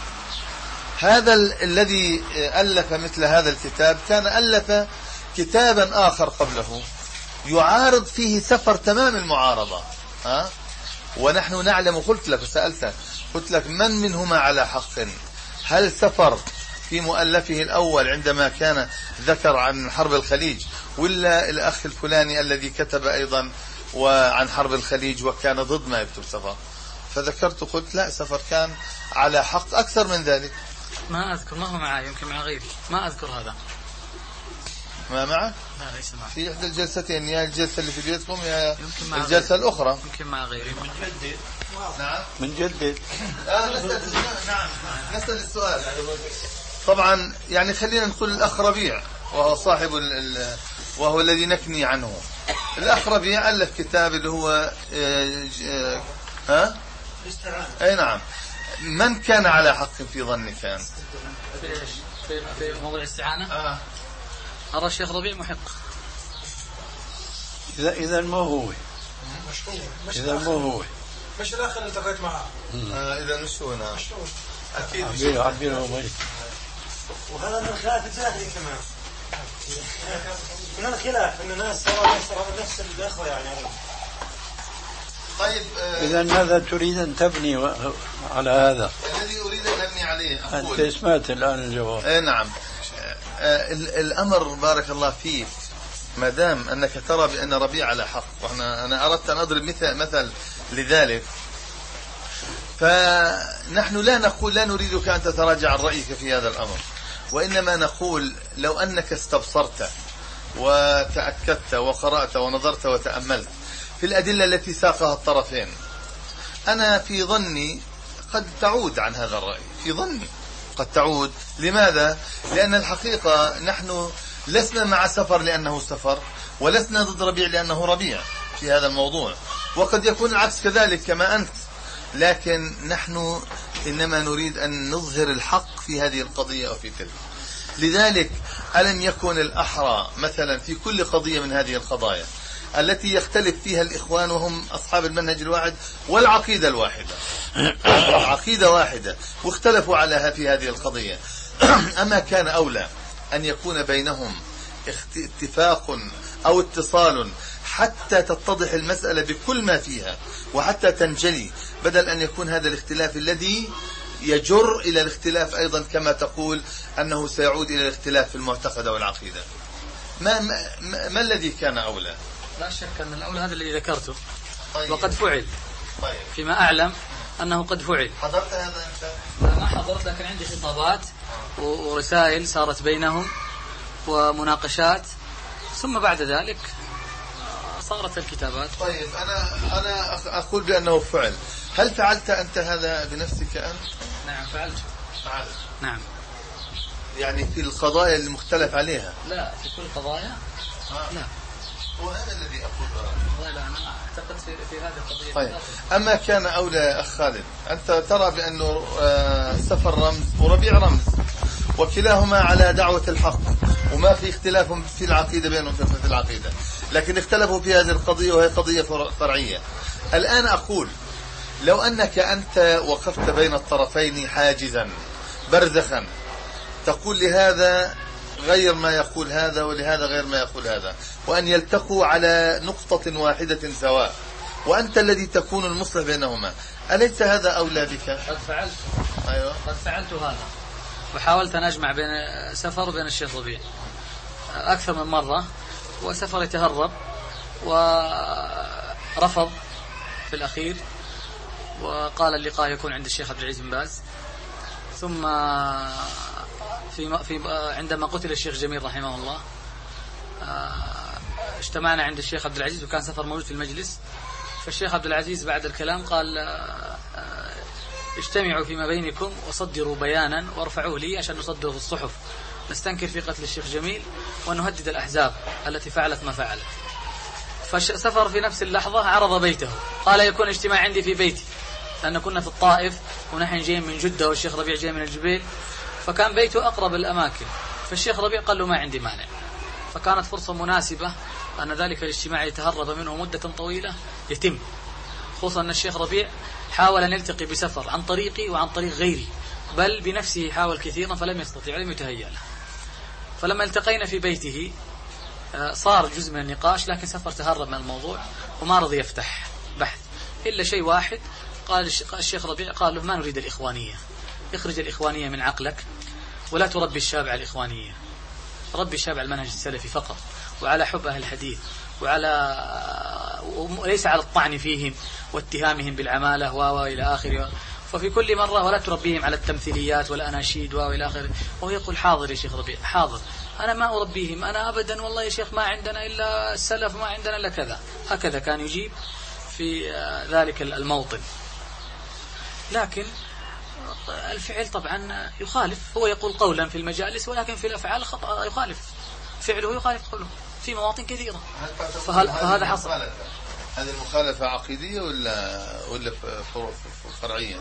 هذا الذي ألف مثل هذا الكتاب كان ألف كتابا آخر قبله يعارض فيه سفر تمام المعارضة، ها؟ ونحن نعلم. قلت لك سألت قلت لك من منهما على حق؟ هل سفر في مؤلفه الأول عندما كان ذكر عن حرب الخليج، ولا الأخ الفلاني الذي كتب أيضا وعن حرب الخليج وكان ضد ما يكتب سفر؟ فذكرت قلت لا، سفر كان على حق أكثر من ذلك. ما أذكر، ما هو معي، يمكن مع غيري، ما أذكر هذا. ما معه؟ لا ليس معي. في إحدى الجلستين، يا الجلسة اللي في بيتكم يا الجلسة الأخرى. يمكن مع غيري. من جدد. نعم. من جدد. آه نسأل. نعم. نسأل السؤال. طبعا يعني خلينا نقول الأخ ربيع وهو صاحب ال وهو الذي نكني عنه. الأخ ربيع ألف كتاب اللي هو اه اه ها؟ أي نعم. من كان على حق في ظنك كان؟ في ايش؟ في في موضوع الاستعانة؟ آه. أرى الشيخ ربيع محق. إذا إذا ما هو. إذا ما هو. مش الأخ اللي التقيت معه. آه إذا مش هو. نعم. أكيد. عبير عبير هو ميت. وهذا من الخلاف الداخلي كمان. من الخلاف إن الناس صاروا يصيروا نفس الأخوة يعني. طيب إذا ماذا تريد أن تبني على هذا؟ الذي أريد أن أبني عليه أقول. أنت سمعت الآن الجواب. إيه نعم. آه الأمر بارك الله فيك، ما دام أنك ترى بأن ربيع على حق، وأنا أنا أردت أن أضرب مثل مثل لذلك، فنحن لا نقول لا نريدك أن تتراجع عن رأيك في هذا الأمر، وإنما نقول لو أنك استبصرت وتأكدت وقرأت ونظرت وتأملت في الأدلة التي ساقها الطرفين، أنا في ظني قد تعود عن هذا الرأي، في ظني قد تعود. لماذا؟ لأن الحقيقة نحن لسنا مع سفر لأنه سفر، ولسنا ضد ربيع لأنه ربيع في هذا الموضوع، وقد يكون العكس كذلك كما أنت، لكن نحن إنما نريد أن نظهر الحق في هذه القضية وفي تلك. لذلك ألم يكن الأحرى مثلا في كل قضية من هذه القضايا التي يختلف فيها الإخوان وهم أصحاب المنهج الواحد والعقيدة الواحدة، عقيدة واحدة واختلفوا عليها في هذه القضية، أما كان أولى أن يكون بينهم اتفاق أو اتصال حتى تتضح المسألة بكل ما فيها وحتى تنجلي، بدل أن يكون هذا الاختلاف الذي يجر إلى الاختلاف أيضا كما تقول أنه سيعود إلى الاختلاف في المعتقد والعقيدة. ما, ما, ما الذي كان أولى؟ لا شك أن الأولى هذا الذي ذكرته. طيب. وقد فعل. طيب. فيما أعلم أنه قد فعل. حضرت هذا أنت؟ ما حضرت، لكن عندي خطابات ورسائل صارت بينهم ومناقشات، ثم بعد ذلك صارت الكتابات. طيب أنا أنا أقول بأنه فعل. هل فعلت أنت هذا بنفسك أنت؟ نعم فعلت. فعلت. نعم. يعني في القضايا المختلف عليها؟ لا في كل القضايا. آه. لا. وهذا الذي أقول. والله لا أنا أعتقد في في هذه القضية. طيب. أما كان أولى أخ خالد، أنت ترى بأنه سفر رمز وربيع رمز، وكلاهما على دعوة الحق، وما في اختلاف في العقيدة بينهم في العقيدة، لكن اختلفوا في هذه القضية وهي قضية فرعية. الآن أقول لو أنك أنت وقفت بين الطرفين حاجزا برزخا، تقول لهذا غير ما يقول هذا ولهذا غير ما يقول هذا، وأن يلتقوا على نقطة واحدة سواء، وأنت الذي تكون المصلح بينهما، أليس هذا أولى بك؟ قد فعلت. أيوة. قد فعلت هذا، وحاولت أن أجمع بين سفر وبين الشيخ ربيع أكثر من مرة، وسفر يتهرب ورفض في الأخير، وقال اللقاء يكون عند الشيخ عبد العزيز بن باز. ثم في في عندما قتل الشيخ جميل رحمه الله اجتمعنا عند الشيخ عبد العزيز، وكان سفر موجود في المجلس، فالشيخ عبد العزيز بعد الكلام قال اجتمعوا فيما بينكم وصدروا بيانا وارفعوه لي عشان نصدره في الصحف، نستنكر في قتل الشيخ جميل ونهدد الأحزاب التي فعلت ما فعلت. فسفر في نفس اللحظة عرض بيته، قال يكون اجتماع عندي في بيتي، لأن كنا في الطائف ونحن جايين من جدة والشيخ ربيع جاي من الجبيل، فكان بيته أقرب الأماكن. فالشيخ ربيع قال له ما عندي مانع، فكانت فرصة مناسبة أن ذلك الاجتماع يتهرب منه مدة طويلة يتم، خصوصا أن الشيخ ربيع حاول أن يلتقي بسفر عن طريقي وعن طريق غيري، بل بنفسه حاول كثيرا فلم يستطيع، لم يتهيأ له. فلما التقينا في بيته صار جزء من النقاش، لكن سفر تهرب من الموضوع وما رضي يفتح بحث إلا شيء واحد. قال الشيخ ربيع قال له ما نريد الإخوانية، اخرج الإخوانية من عقلك ولا تربي الشاب على الإخوانية، ربي الشاب على المنهج السلفي فقط، وعلى حب أهل الحديث، وعلى وليس على الطعن فيهم واتهامهم بالعمالة وإلى آخره. ففي كل مرة ولا تربيهم على التمثيليات والأناشيد وإلى آخره. وهو يقول حاضر يا شيخ ربيع حاضر، أنا ما أربيهم، أنا أبدا والله يا شيخ ما عندنا إلا السلف، ما عندنا إلا كذا. هكذا كان يجيب في ذلك الموطن. لكن الفعل طبعا يخالف، هو يقول قولا في المجالس ولكن في الأفعال خطأ، يخالف فعله يخالف قوله في مواطن كثيرة. فهذا حصل. هذه المخالفة عقيدية ولا ولا فرعية؟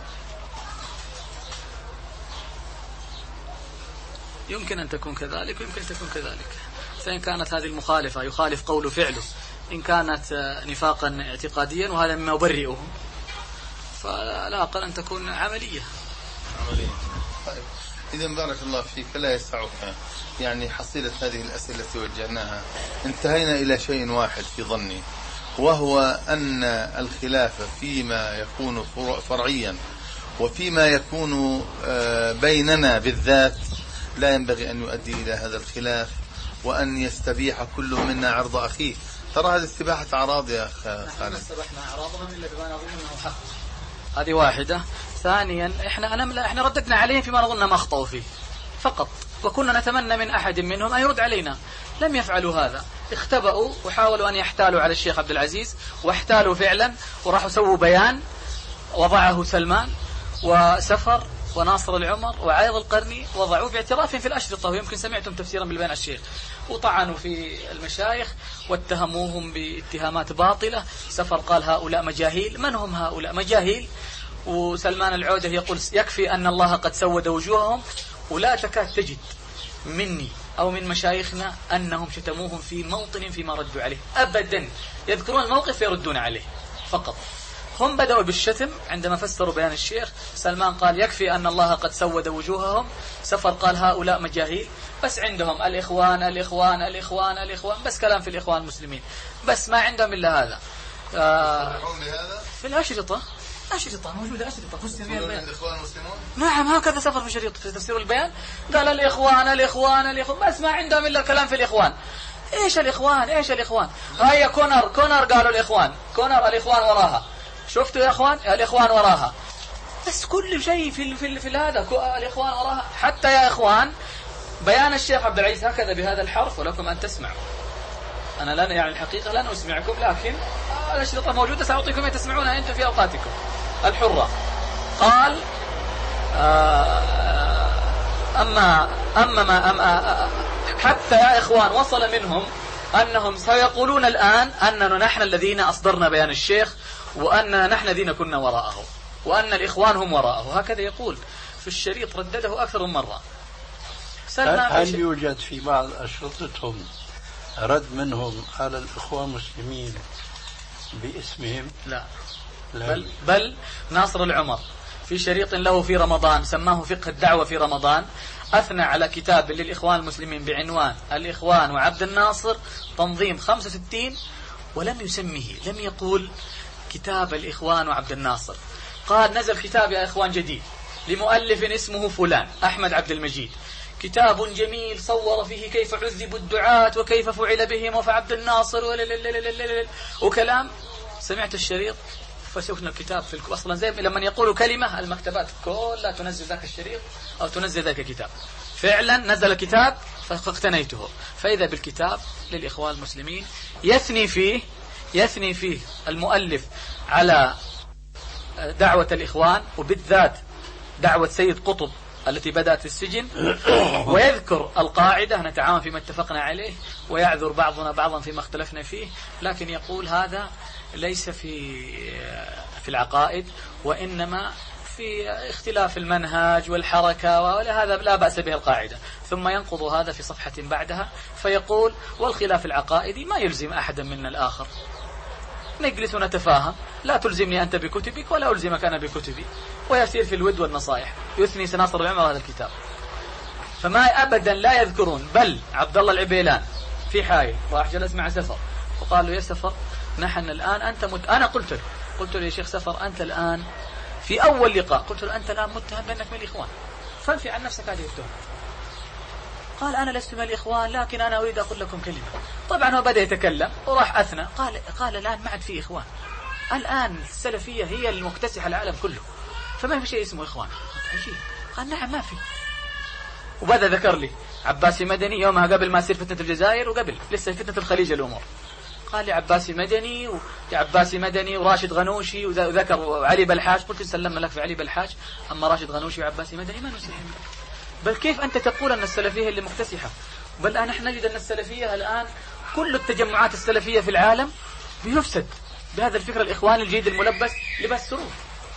يمكن أن تكون كذلك ويمكن أن تكون كذلك. فإن كانت هذه المخالفة يخالف قول فعله، إن كانت نفاقا اعتقاديا وهذا مما يبرئه، فلا أقل أن تكون عملية. عملية. طيب. إذا بارك الله فيك، لا يسعك يعني حصيلة هذه الأسئلة التي وجهناها. انتهينا إلى شيء واحد في ظني، وهو أن الخلاف فيما يكون فرعيا وفيما يكون بيننا بالذات لا ينبغي أن يؤدي إلى هذا الخلاف، وأن يستبيح كل منا عرض أخيه. ترى هذه استباحة أعراض يا أخ خالد. استبحنا أعراضهم إلا بما نظن أنه حق. هذه واحدة. ثانيا إحنا أنا إحنا رددنا عليهم فيما نظن ما أخطأوا فيه فقط، وكنا نتمنى من أحد منهم أن يرد علينا. لم يفعلوا هذا، اختبأوا وحاولوا أن يحتالوا على الشيخ عبد العزيز، واحتالوا فعلا وراحوا سووا بيان وضعه سلمان وسفر وناصر العمر وعايض القرني، وضعوه باعترافهم في الأشرطة، ويمكن سمعتم تفسيرا بالبيان الشيخ، وطعنوا في المشايخ واتهموهم باتهامات باطلة. سفر قال هؤلاء مجاهيل. من هم هؤلاء؟ مجاهيل. وسلمان العودة يقول يكفي أن الله قد سود وجوههم، ولا تكاد تجد مني أو من مشايخنا أنهم شتموهم في موطن فيما ردوا عليه أبدا، يذكرون الموقف يردون عليه فقط. هم بدأوا بالشتم عندما فسروا بيان الشيخ. سلمان قال يكفي أن الله قد سود وجوههم. سفر قال هؤلاء مجاهيل. بس عندهم الإخوان الإخوان الإخوان الإخوان، بس كلام في الإخوان المسلمين، بس ما عندهم إلا هذا. آه في الأشرطة أشرطة موجودة، أشرطة فسر فيها البيان. الإخوان المسلمون نعم هكذا سفر في شريط في تفسير البيان، قال الإخوان الإخوان الإخوان، بس ما عندهم إلا كلام في الإخوان. إيش الإخوان إيش الإخوان؟ هيا كونر كونر قالوا الإخوان، كونر الإخوان وراها، شفتوا يا إخوان الإخوان وراها، بس كل شيء في في في هذا الإخوان وراها. حتى يا إخوان بيان الشيخ عبد العزيز هكذا بهذا الحرف، ولكم أن تسمعوا. أنا لا يعني الحقيقة لن أسمعكم، لكن الأشرطة موجودة سأعطيكم تسمعونها أنتم في أوقاتكم الحرة. قال أما أما ما أما حتى يا إخوان وصل منهم أنهم سيقولون الآن أننا نحن الذين أصدرنا بيان الشيخ، وأننا نحن الذين كنا وراءه، وأن الإخوان هم وراءه. هكذا يقول في الشريط، ردده أكثر من مرة. هل يوجد في بعض أشرطتهم رد منهم على الإخوان المسلمين باسمهم؟ لا, لا. بل, بل ناصر العمر في شريط له في رمضان سماه فقه الدعوة في رمضان، أثنى على كتاب للإخوان المسلمين بعنوان الإخوان وعبد الناصر تنظيم خمسة وستين، ولم يسميه، لم يقول كتاب الإخوان وعبد الناصر. قال نزل كتاب يا إخوان جديد لمؤلف اسمه فلان أحمد عبد المجيد، كتاب جميل صور فيه كيف عذبوا الدعاة وكيف فعل بهم وفعبد الناصر وكلام. سمعت الشريط فشوفنا الكتاب في الك... أصلا زي لما يقولوا كلمة المكتبات كلها تنزل ذاك الشريط أو تنزل ذاك الكتاب. فعلا نزل كتاب فاقتنيته، فإذا بالكتاب للإخوان المسلمين يثني فيه يثني فيه المؤلف على دعوة الإخوان، وبالذات دعوة سيد قطب التي بدأت في السجن، ويذكر القاعدة نتعاون فيما اتفقنا عليه ويعذر بعضنا بعضا فيما اختلفنا فيه، لكن يقول هذا ليس في في العقائد، وإنما في اختلاف المنهج والحركة، ولهذا لا بأس به القاعدة. ثم ينقض هذا في صفحة بعدها فيقول والخلاف العقائدي ما يلزم أحدا منا الآخر، نجلس ونتفاهم، لا تلزمني أنت بكتبك ولا ألزمك أنا بكتبي، ويسير في الود والنصائح. يثني سناصر العمر هذا الكتاب. فما أبدا لا يذكرون. بل عبد الله العبيلان في حائل راح جلس مع سفر وقال له يا سفر نحن الآن أنت مت... أنا قلت له قلت له يا شيخ سفر أنت الآن في أول لقاء قلت له أنت الآن متهم بأنك من الإخوان، فانفي عن نفسك هذه التهم. قال أنا لست من الإخوان لكن أنا أريد أقول لكم كلمة. طبعا هو بدأ يتكلم وراح أثنى قال قال الآن ما عاد في إخوان، الآن السلفية هي المكتسحة العالم كله، فما في شيء اسمه إخوان. قال نعم ما في. وبدأ ذكر لي عباسي مدني يومها قبل ما يصير فتنة الجزائر وقبل لسه فتنة الخليج الأمور، قال لي عباسي مدني ويا عباسي مدني وراشد غنوشي، وذكر علي بلحاج. قلت سلمنا لك في علي بلحاج، أما راشد غنوشي وعباسي مدني ما نسلم. بل كيف أنت تقول أن السلفية اللي مكتسحة؟ بل أنا نحن نجد أن السلفية الآن كل التجمعات السلفية في العالم بيفسد بهذا الفكر الإخواني الجديد الملبس لباس سرور.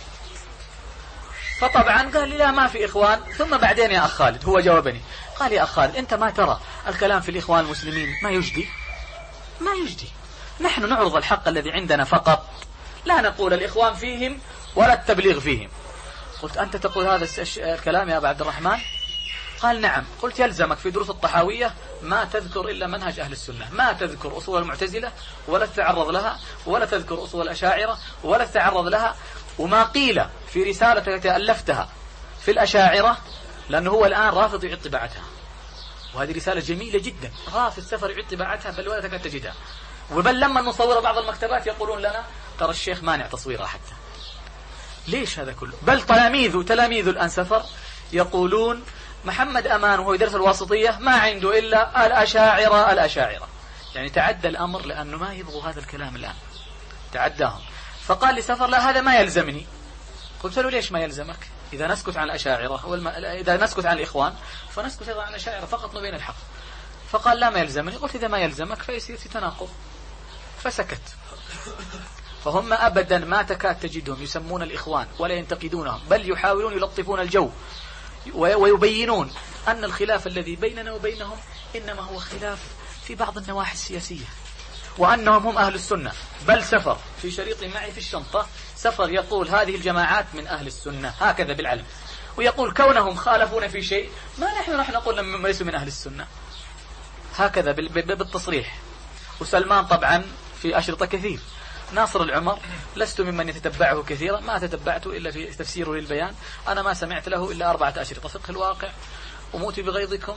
فطبعا قال لي لا ما في إخوان. ثم بعدين يا أخ خالد هو جاوبني قال يا أخ خالد أنت ما ترى الكلام في الإخوان المسلمين ما يجدي ما يجدي نحن نعرض الحق الذي عندنا فقط، لا نقول الإخوان فيهم ولا التبليغ فيهم. قلت أنت تقول هذا الكلام يا أبا عبد الرحمن؟ قال نعم. قلت يلزمك في دروس الطحاوية ما تذكر إلا منهج أهل السنة، ما تذكر أصول المعتزلة ولا تتعرض لها، ولا تذكر أصول الأشاعرة ولا تتعرض لها. وما قيل في رسالة التي ألفتها في الأشاعرة، لأنه هو الآن رافض يعد طباعتها، وهذه رسالة جميلة جدا، رافض سفر يعد طباعتها بل ولا تكاد تجدها. وبل لما نصور بعض المكتبات يقولون لنا ترى الشيخ مانع تصويرها حتى. ليش هذا كله؟ بل تلاميذ وتلاميذ الآن سفر يقولون محمد أمان وهو يدرس الواسطية ما عنده إلا الأشاعرة الأشاعرة. يعني تعدى الأمر لأنه ما يبغوا هذا الكلام الآن، تعداهم. فقال لي سفر لا هذا ما يلزمني. قلت له ليش ما يلزمك؟ إذا نسكت عن الأشاعرة والم... إذا نسكت عن الإخوان فنسكت أيضا عن الأشاعرة فقط نبين الحق. فقال لا ما يلزمني. قلت إذا ما يلزمك فيصير في تناقض، فسكت. فهم أبدا ما تكاد تجدهم يسمون الإخوان ولا ينتقدونهم، بل يحاولون يلطفون الجو ويبينون أن الخلاف الذي بيننا وبينهم إنما هو خلاف في بعض النواحي السياسية، وأنهم هم أهل السنة. بل سفر في شريط معي في الشنطة، سفر يقول هذه الجماعات من أهل السنة هكذا بالعلم، ويقول كونهم خالفون في شيء ما نحن راح نقول لهم ليسوا من أهل السنة، هكذا بالتصريح. وسلمان طبعا في أشرطة كثير. ناصر العمر لست ممن يتتبعه كثيرا، ما تتبعته إلا في تفسيره للبيان، أنا ما سمعت له إلا أربعة أشرطة: فقه الواقع، وموتي بغيظكم،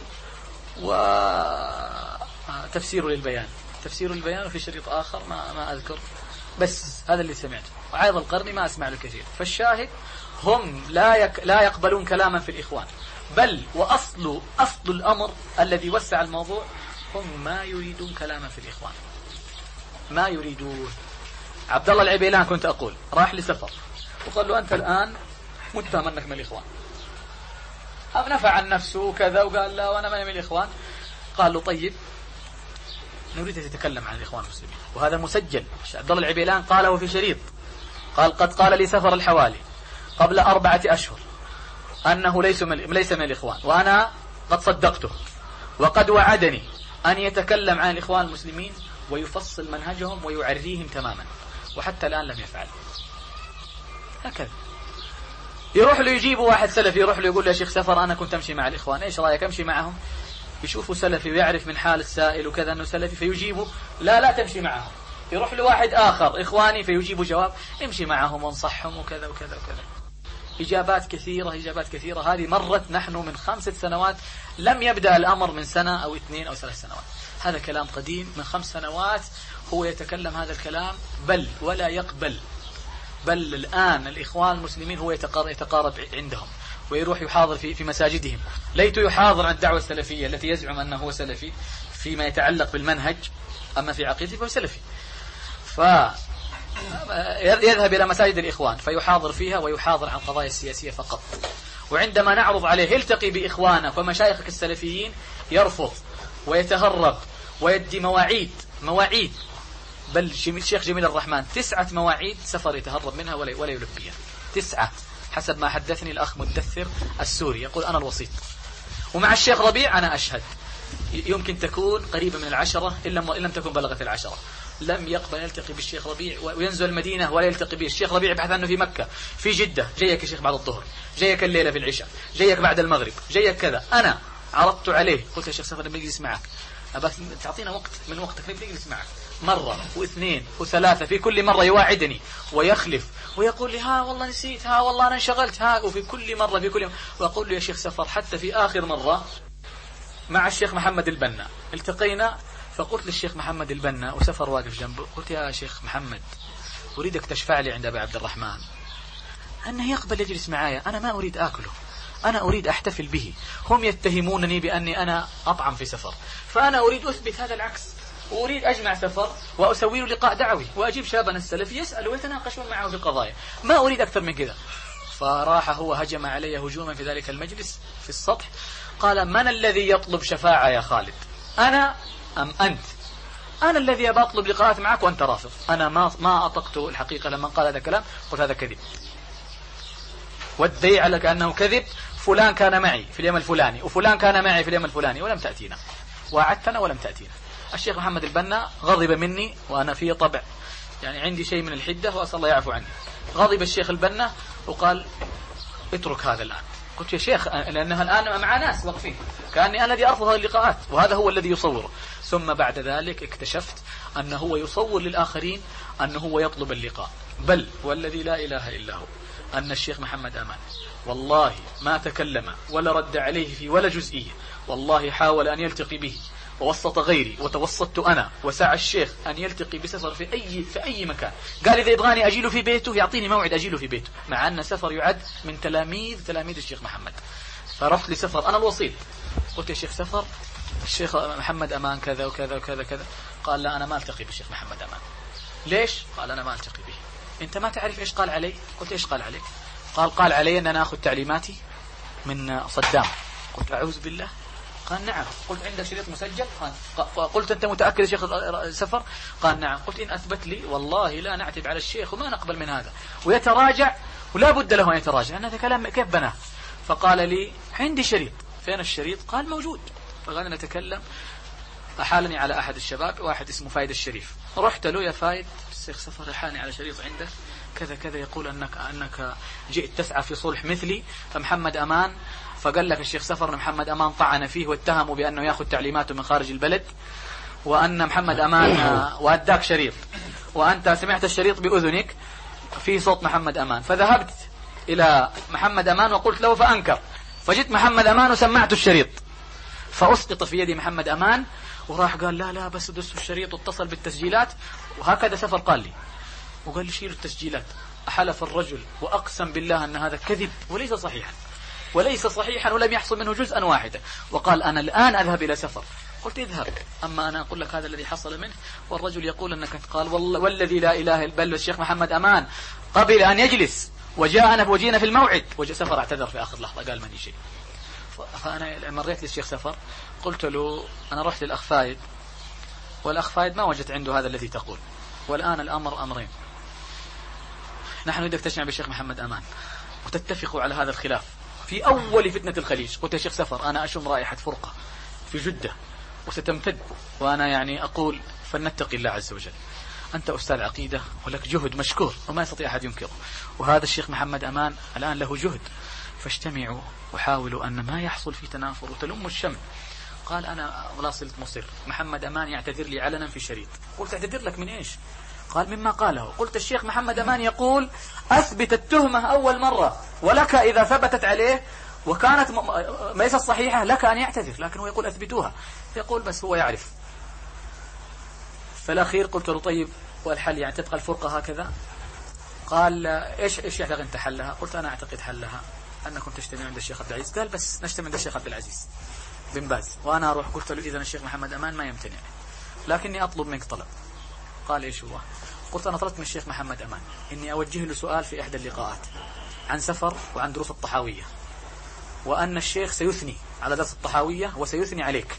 وتفسير للبيان. تفسير للبيان وفي شريط آخر ما, ما أذكر، بس هذا اللي سمعته. وعايض القرني ما أسمع له كثير. فالشاهد هم لا يك لا يقبلون كلاما في الإخوان، بل وأصل أصل الأمر الذي وسع الموضوع هم ما يريدون كلاما في الإخوان، ما يريدون. عبد الله العبيلان كنت أقول راح لسفر وقال له أنت الآن متهم أنك من الإخوان، نفع عن نفسه وكذا، وقال لا وأنا ما من الإخوان. قال له طيب نريد أن تتكلم عن الإخوان المسلمين، وهذا مسجل. عبد الله العبيلان قاله في شريط، قال قد قال لي سفر الحوالي قبل أربعة أشهر أنه ليس من, ليس من الإخوان، وأنا قد صدقته، وقد وعدني أن يتكلم عن الإخوان المسلمين ويفصل منهجهم ويعريهم تماما، وحتى الآن لم يفعل. هكذا يروح له يجيب واحد سلفي، يروح له يقول له يا شيخ سفر أنا كنت أمشي مع الإخوان، إيش رأيك أمشي معهم؟ يشوفوا سلفي ويعرف من حال السائل وكذا أنه سلفي، فيجيبوا لا لا تمشي معهم. يروح له واحد آخر إخواني، فيجيبوا جواب امشي معهم وانصحهم وكذا وكذا وكذا. إجابات كثيرة إجابات كثيرة. هذه مرت نحن من خمسة سنوات، لم يبدأ الأمر من سنة أو اثنين أو ثلاث سنوات. هذا كلام قديم من خمس سنوات هو يتكلم هذا الكلام، بل ولا يقبل. بل الآن الإخوان المسلمين هو يتقارب عندهم ويروح يحاضر في في مساجدهم، ليت يحاضر عن الدعوة السلفية التي يزعم أنه هو سلفي فيما يتعلق بالمنهج، أما في عقيدته فهو سلفي. فيذهب إلى مساجد الإخوان فيحاضر فيها، ويحاضر عن قضايا السياسية فقط. وعندما نعرض عليه التقي بإخوانك ومشايخك السلفيين يرفض ويتهرب ويدي مواعيد مواعيد بل الشيخ جميل الرحمن تسعة مواعيد سفر يتهرب منها ولا ولا يلبيها، تسعة حسب ما حدثني الأخ مدثر السوري، يقول أنا الوسيط. ومع الشيخ ربيع أنا أشهد يمكن تكون قريبة من العشرة إن لم لم تكن بلغت العشرة. لم يقبل يلتقي بالشيخ ربيع وينزل المدينة ولا يلتقي به. الشيخ ربيع يبحث عنه في مكة، في جدة، جايك يا شيخ بعد الظهر، جايك الليلة في العشاء، جايك بعد المغرب، جايك كذا. أنا عرضت عليه قلت يا شيخ سفر نبي نجلس معك، أبغى تعطينا وقت من وقتك نبي نجلس معك. مرة واثنين وثلاثة، في كل مرة يواعدني ويخلف ويقول لي ها والله نسيت، ها والله أنا انشغلت، ها. وفي كل مرة في كل مرة وأقول له يا شيخ سفر، حتى في آخر مرة مع الشيخ محمد البنا التقينا، فقلت للشيخ محمد البنا وسفر واقف جنبه، قلت يا شيخ محمد أريدك تشفع لي عند أبي عبد الرحمن أنه يقبل يجلس معايا، أنا ما أريد آكله، أنا أريد أحتفل به. هم يتهمونني بأني أنا أطعم في سفر، فأنا أريد أثبت هذا العكس، وأريد أجمع سفر وأسوي له لقاء دعوي وأجيب شابنا السلفي يسأل ويتناقشون معه في قضايا، ما أريد أكثر من كذا. فراح هو هجم علي هجوما في ذلك المجلس في السطح، قال من الذي يطلب شفاعة يا خالد، أنا أم أنت؟ أنا الذي أبى أطلب لقاءات معك وأنت رافض. أنا ما ما أطقت الحقيقة لما قال هذا الكلام، قلت هذا كذب، والدليل على كأنه كذب فلان كان معي في اليوم الفلاني وفلان كان معي في اليوم الفلاني ولم تأتينا، وعدتنا ولم تأتينا. الشيخ محمد البنا غضب مني وأنا في طبع يعني عندي شيء من الحدة وأسأل الله يعفو عني. غضب الشيخ البنا وقال اترك هذا الآن. قلت يا شيخ لأنها الآن مع ناس واقفين كأني أنا الذي أرفض هذه اللقاءات وهذا هو الذي يصوره. ثم بعد ذلك اكتشفت أنه هو يصور للآخرين أنه هو يطلب اللقاء، بل والذي لا إله إلا هو أن الشيخ محمد أمان والله ما تكلم ولا رد عليه في ولا جزئية، والله حاول أن يلتقي به ووسط غيري وتوسطت أنا، وسعى الشيخ أن يلتقي بسفر في أي في أي مكان. قال إذا يبغاني أجيله في بيته يعطيني موعد أجيله في بيته، مع أن سفر يعد من تلاميذ تلاميذ الشيخ محمد. فرحت لسفر أنا الوسيط، قلت يا شيخ سفر الشيخ محمد أمان كذا وكذا وكذا كذا. قال لا أنا ما ألتقي بالشيخ محمد أمان. ليش؟ قال أنا ما ألتقي به. أنت ما تعرف إيش قال علي؟ قلت إيش قال علي؟ قال قال علي أن أنا أخذ تعليماتي من صدام. قلت أعوذ بالله. قال نعم. قلت عندك شريط مسجل؟ قلت أنت متأكد يا شيخ سفر؟ قال نعم. قلت إن أثبت لي والله لا نعتب على الشيخ وما نقبل من هذا، ويتراجع ولا بد له أن يتراجع، أن هذا كلام كيف بناه. فقال لي عندي شريط. فين الشريط؟ قال موجود. فقال نتكلم أحالني على أحد الشباب واحد اسمه فايد الشريف. رحت له: يا فايد، الشيخ سفر أحالني على شريط عنده كذا كذا، يقول أنك أنك جئت تسعى في صلح مثلي فمحمد أمان، فقال لك الشيخ سفر أن محمد أمان طعن فيه واتهمه بأنه يأخذ تعليماته من خارج البلد، وأن محمد أمان وأداك شريط، وأنت سمعت الشريط بأذنك فيه صوت محمد أمان. فذهبت إلى محمد أمان وقلت له فأنكر، فجئت محمد أمان وسمعت الشريط، فأسقط في يدي محمد أمان، وراح قال: لا لا بس دسوا الشريط واتصل بالتسجيلات. وهكذا سفر قال لي، وقال لي: شيلوا التسجيلات. أحلف الرجل وأقسم بالله أن هذا كذب وليس صحيحا، وليس صحيحا ولم يحصل منه جزءا واحدا. وقال: أنا الآن أذهب إلى سفر. قلت: اذهب، أما أنا أقول لك هذا الذي حصل منه، والرجل يقول أنك قال والله والذي لا إله إلا بل الشيخ محمد أمان قبل أن يجلس وجاءنا وجينا في الموعد. وجاء سفر اعتذر في آخر لحظة، قال ماني شيء. فأنا مريت للشيخ سفر قلت له: أنا رحت للأخ فايد، والأخ فايد ما وجدت عنده هذا الذي تقول، والآن الأمر أمرين، نحن نريد تجتمع بالشيخ محمد أمان وتتفقوا على هذا الخلاف في أول فتنة الخليج. قلت: يا شيخ سفر، أنا أشم رائحة فرقة في جدة وستمتد، وأنا يعني أقول فلنتقي الله عز وجل. أنت أستاذ عقيدة ولك جهد مشكور وما يستطيع أحد ينكره، وهذا الشيخ محمد أمان الآن له جهد، فاجتمعوا وحاولوا أن ما يحصل في تنافر وتلم الشمل. قال: أنا ولا صلت مصر، محمد أمان يعتذر لي علنا في شريط. قلت: اعتذر لك من إيش؟ قال: مما قاله. قلت: الشيخ محمد أمان يقول أثبت التهمة أول مرة، ولك إذا ثبتت عليه وكانت ليست صحيحة لك أن يعتذر، لكن هو يقول أثبتوها. يقول بس هو يعرف. فالأخير قلت له: طيب والحل يعني تبقى الفرقة هكذا؟ قال: إيش إيش يعتقد أنت حلها؟ قلت: أنا أعتقد حلها أنكم تجتمعوا عند الشيخ عبد العزيز. قال: بس نجتمع عند الشيخ عبد العزيز بن باز وأنا أروح. قلت له: إذا الشيخ محمد أمان ما يمتنع، لكني أطلب منك طلب. قال: إيش هو؟ قلت: أنا طلبت من الشيخ محمد أمان إني أوجه له سؤال في إحدى اللقاءات عن سفر وعن دروس الطحاوية، وأن الشيخ سيثني على درس الطحاوية وسيثني عليك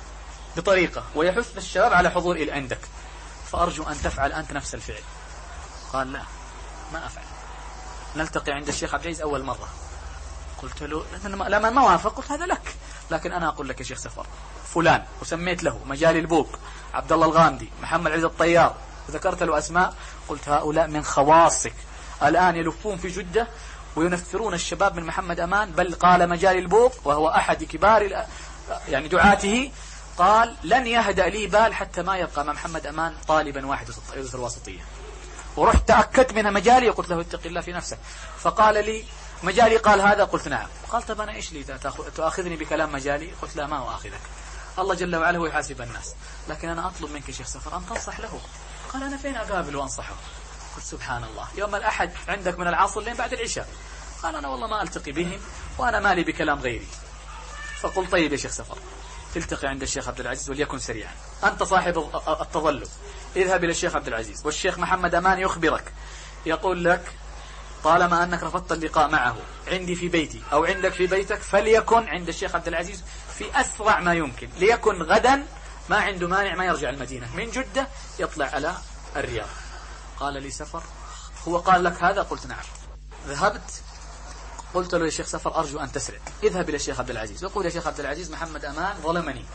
بطريقة ويحث الشباب على حضور إلى عندك، فأرجو أن تفعل أنت نفس الفعل. قال: لا ما أفعل، نلتقي عند الشيخ عبد العزيز أول مرة. قلت له: لما ما وافق قلت: هذا لك، لكن أنا أقول لك يا شيخ سفر فلان، وسميت له مجالي البوق، عبد الله الغامدي، محمد عزيز الطيار، وذكرت له أسماء. قلت: هؤلاء من خواصك، الآن يلفون في جدة وينفرون الشباب من محمد أمان، بل قال مجالي البوق وهو أحد كبار يعني دعاته، قال: لن يهدأ لي بال حتى ما يبقى مع محمد أمان طالبا واحد يدرس الواسطية. ورحت تأكدت منها مجالي وقلت له: اتق الله في نفسك. فقال لي: مجالي قال هذا؟ قلت: نعم. قال: طب أنا إيش لي تأخذني بكلام مجالي؟ قلت: لا ما أؤاخذك، الله جل وعلا هو يحاسب الناس، لكن أنا أطلب منك يا شيخ سفر أن تنصح له. قال: أنا فين أقابل وأنصحه؟ قلت: سبحان الله، يوم الأحد عندك من العصر لين بعد العشاء. قال: أنا والله ما ألتقي بهم وأنا مالي بكلام غيري. فقل: طيب يا شيخ سفر، تلتقي عند الشيخ عبد العزيز وليكن سريعا، أنت صاحب التظلم، اذهب إلى الشيخ عبد العزيز، والشيخ محمد أمان يخبرك يقول لك طالما أنك رفضت اللقاء معه عندي في بيتي أو عندك في بيتك، فليكن عند الشيخ عبد العزيز في أسرع ما يمكن، ليكن غدا ما عنده مانع ما يرجع المدينة من جدة يطلع على الرياض. قال لي: سفر هو قال لك هذا؟ قلت: نعم. ذهبت قلت له: يا شيخ سفر أرجو أن تسرع، اذهب إلى الشيخ عبد العزيز وقول: يا شيخ عبد العزيز محمد أمان ظلمني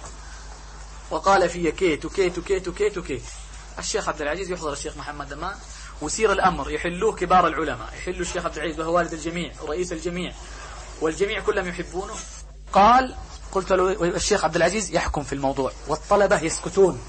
وقال في كيت وكيت وكيت وكيت وكيت. الشيخ عبد العزيز يحضر الشيخ محمد أمان ويصير الأمر يحلوه كبار العلماء، يحلوا الشيخ عبد العزيز وهو والد الجميع ورئيس الجميع والجميع كلهم يحبونه. قال قلت له: الشيخ عبد العزيز يحكم في الموضوع والطلبة يسكتون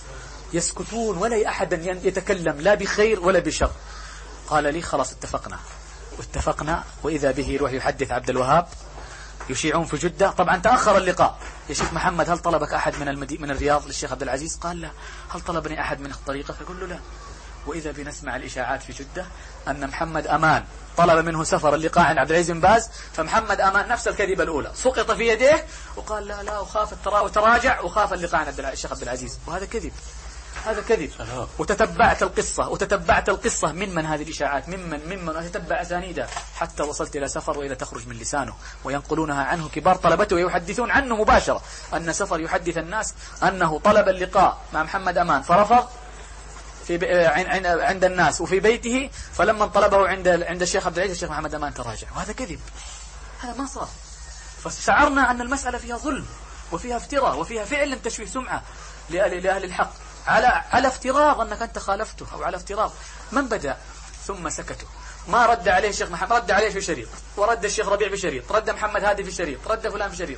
يسكتون ولا أحد يتكلم لا بخير ولا بشر. قال لي: خلاص اتفقنا. واتفقنا، وإذا به يروح يحدث عبد الوهاب، يشيعون في جدة. طبعا تأخر اللقاء. يا شيخ محمد هل طلبك أحد من المدي... من الرياض للشيخ عبد العزيز؟ قال: لا. هل طلبني أحد من الطريقة؟ فقل له: لا. وإذا بنسمع الإشاعات في جدة أن محمد أمان طلب منه سفر اللقاء عند عبد العزيز بن باز، فمحمد أمان نفس الكذبة الأولى سقط في يديه وقال: لا لا وخاف الترا... وتراجع وخاف اللقاء عند الشيخ عبد العزيز، وهذا كذب، هذا كذب. وتتبعت القصة وتتبعت القصة من من هذه الإشاعات ممن ممن وتتبع أسانيدها حتى وصلت إلى سفر وإلى تخرج من لسانه وينقلونها عنه كبار طلبته ويحدثون عنه مباشرة أن سفر يحدث الناس أنه طلب اللقاء مع محمد أمان فرفض في عند الناس وفي بيته، فلما طلبه عند عند الشيخ عبد العزيز الشيخ محمد أمان تراجع، وهذا كذب، هذا ما صار. فشعرنا أن المسألة فيها ظلم وفيها افتراء وفيها فعلا تشويه سمعة لأهل, لأهل الحق على على افتراض أنك أنت خالفته أو على افتراض. من بدأ ثم سكتوا. ما رد عليه الشيخ محمد، رد عليه في شريط، ورد الشيخ ربيع في شريط، رد محمد هادي في شريط، رد فلان في شريط.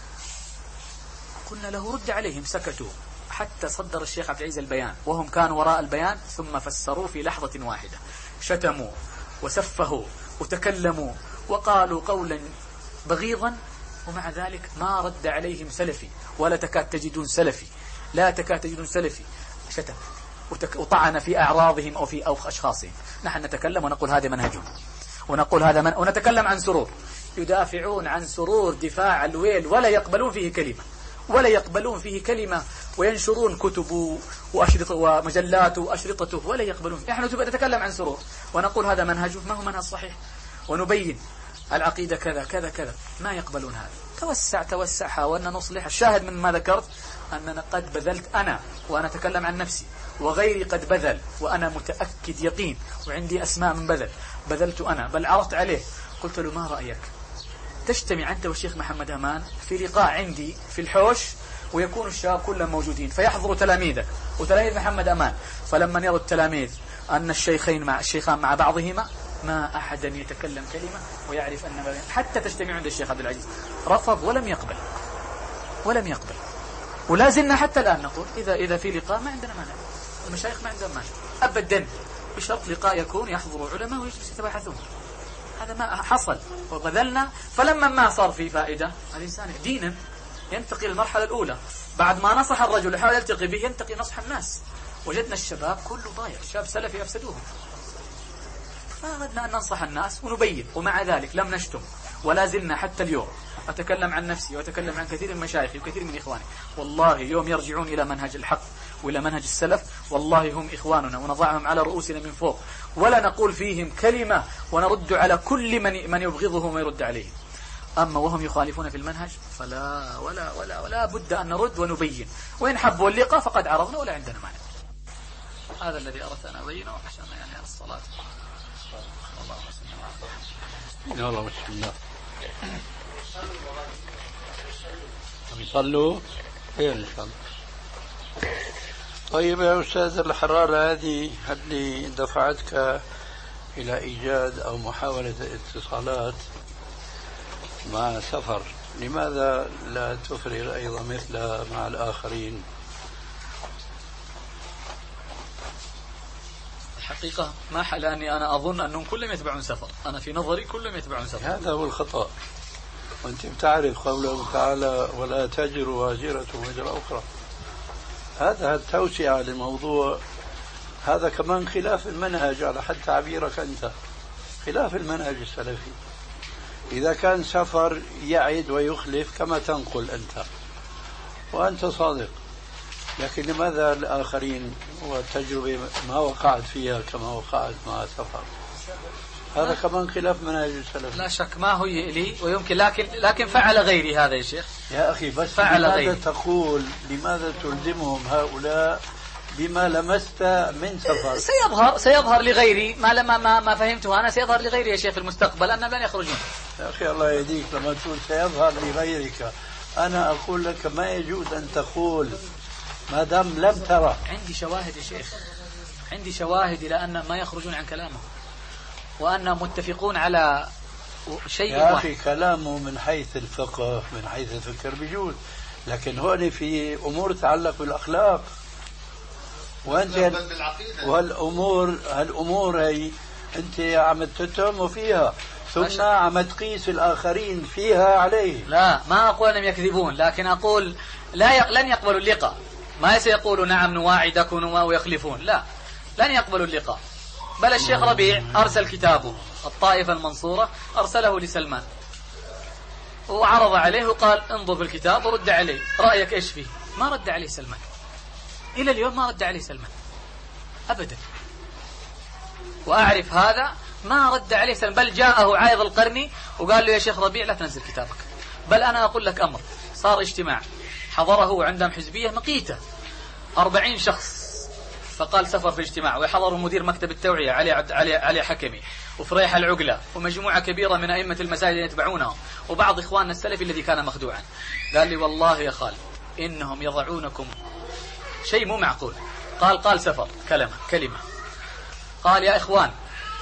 قلنا له رد عليهم، سكتوا حتى صدر الشيخ عبد العزيز البيان وهم كانوا وراء البيان، ثم فسروه في لحظة واحدة. شتموا وسفهوا وتكلموا وقالوا قولا بغيضا، ومع ذلك ما رد عليهم سلفي، ولا تكاد تجدون سلفي، لا تكاد تجدون سلفي شتم وطعن في أعراضهم أو في أو أشخاصهم. نحن نتكلم ونقول هذا منهجهم، ونقول هذا من، ونتكلم عن سرور، يدافعون عن سرور دفاع الويل، ولا يقبلون فيه كلمة، ولا يقبلون فيه كلمة، وينشرون كتب وأشرطة ومجلات وأشرطته ولا يقبلون. نحن نتكلم عن سرور ونقول هذا منهجه، ما هو منهج صحيح، ونبين العقيدة كذا كذا كذا، ما يقبلون هذا. توسع توسع حاولنا نصلح. الشاهد من ما ذكرت أننا قد بذلت أنا، وأنا أتكلم عن نفسي، وغيري قد بذل، وأنا متأكد يقين وعندي أسماء من بذل، بذلت أنا، بل عرضت عليه قلت له ما رأيك تجتمع أنت والشيخ محمد أمان في لقاء عندي في الحوش، ويكون الشباب كلهم موجودين، فيحضروا تلاميذك وتلاميذ محمد أمان، فلما يروا التلاميذ أن الشيخين مع الشيخان مع بعضهما ما أحدا يتكلم كلمة ويعرف أن حتى تجتمع عند الشيخ عبد العزيز. رفض ولم يقبل ولم يقبل ولا زلنا حتى الآن نقول إذا إذا في لقاء ما عندنا مانع، المشايخ ما عندهم مانع أبدا، بشرط لقاء يكون يحضر علماء ويجلس يتباحثون. هذا ما حصل وبذلنا. فلما ما صار في فائدة، الإنسان دينا ينتقي المرحلة الأولى، بعد ما نصح الرجل يحاول يلتقي به ينتقي نصح الناس. وجدنا الشباب كله ضايع، شاب سلفي أفسدوهم، فأردنا أن ننصح الناس ونبين، ومع ذلك لم نشتم ولا زلنا حتى اليوم. أتكلم عن نفسي وأتكلم عن كثير من مشايخي وكثير من إخواني، والله يوم يرجعون إلى منهج الحق وإلى منهج السلف والله هم إخواننا، ونضعهم على رؤوسنا من فوق، ولا نقول فيهم كلمة، ونرد على كل من من يبغضهم ويرد عليهم. أما وهم يخالفون في المنهج فلا ولا ولا ولا بد أن نرد ونبين، وإن حبوا اللقاء فقد عرضنا ولا عندنا مانع. هذا الذي أردت أن أبينه عشان يعني على الصلاة. الله الله بسم الله. يصلوا خير إن شاء الله. طيب يا أستاذ، الحرارة هذه اللي دفعتك إلى إيجاد أو محاولة اتصالات مع سفر، لماذا لا تفرغ أيضا مثل مع الآخرين؟ الحقيقة ما حلاني، أنا أظن أنهم كلهم يتبعون سفر، أنا في نظري كلهم يتبعون سفر. هذا هو الخطأ، وأنت بتعرف قوله تعالى ولا تجر وازرة وزر أخرى. هذا التوسعة للموضوع، هذا كمان خلاف المنهج على حد تعبيرك أنت، خلاف المنهج السلفي. إذا كان سفر يعد ويخلف كما تنقل أنت وأنت صادق، لكن لماذا الآخرين والتجربة ما وقعت فيها كما وقعت مع سفر؟ هذا كمان خلاف منهج السلف. لا شك ما هو لي ويمكن، لكن لكن فعل غيري هذا يا شيخ. يا أخي بس فعل لماذا غيري. تقول لماذا تلزمهم هؤلاء بما لمست من سفر؟ سيظهر سيظهر لغيري ما لما ما, ما فهمته أنا، سيظهر لغيري يا شيخ في المستقبل أنهم لن يخرجون. يا أخي الله يهديك، لما تقول سيظهر لغيرك، أنا أقول لك ما يجوز أن تقول ما دام لم ترى. عندي شواهد يا شيخ، عندي شواهد إلى أن ما يخرجون عن كلامه، وأنهم متفقون على شيء يا واحد. أخي كلامه من حيث الفقه من حيث الفكر بيجوز، لكن هون في أمور تتعلق بالأخلاق، وأنت والأمور هالأمور هي أنت عم تتهم فيها ثم عم تقيس الآخرين فيها عليه. لا ما أقول أنهم يكذبون، لكن أقول لا ي... لن يقبلوا اللقاء. ما سيقولوا نعم نواعدكم ويخلفون، لا لن يقبلوا اللقاء. بل الشيخ ربيع أرسل كتابه الطائفة المنصورة، أرسله لسلمان وعرض عليه وقال انظر في الكتاب ورد عليه رأيك إيش فيه. ما رد عليه سلمان إلى اليوم، ما رد عليه سلمان أبدا، وأعرف هذا. ما رد عليه سلمان، بل جاءه عايض القرني وقال له يا شيخ ربيع لا تنزل كتابك. بل أنا أقول لك أمر، صار اجتماع حضره عندهم حزبية مقيتة أربعين شخص فقال سفر في اجتماع وحضروا مدير مكتب التوعية علي علي علي حكمي وفريح العقلة ومجموعة كبيرة من أئمة المساجد يتبعونهم وبعض إخواننا السلفي الذي كان مخدوعا. قال لي والله يا خالد إنهم يضعونكم شيء مو معقول. قال قال سفر كلمة كلمة قال يا إخوان،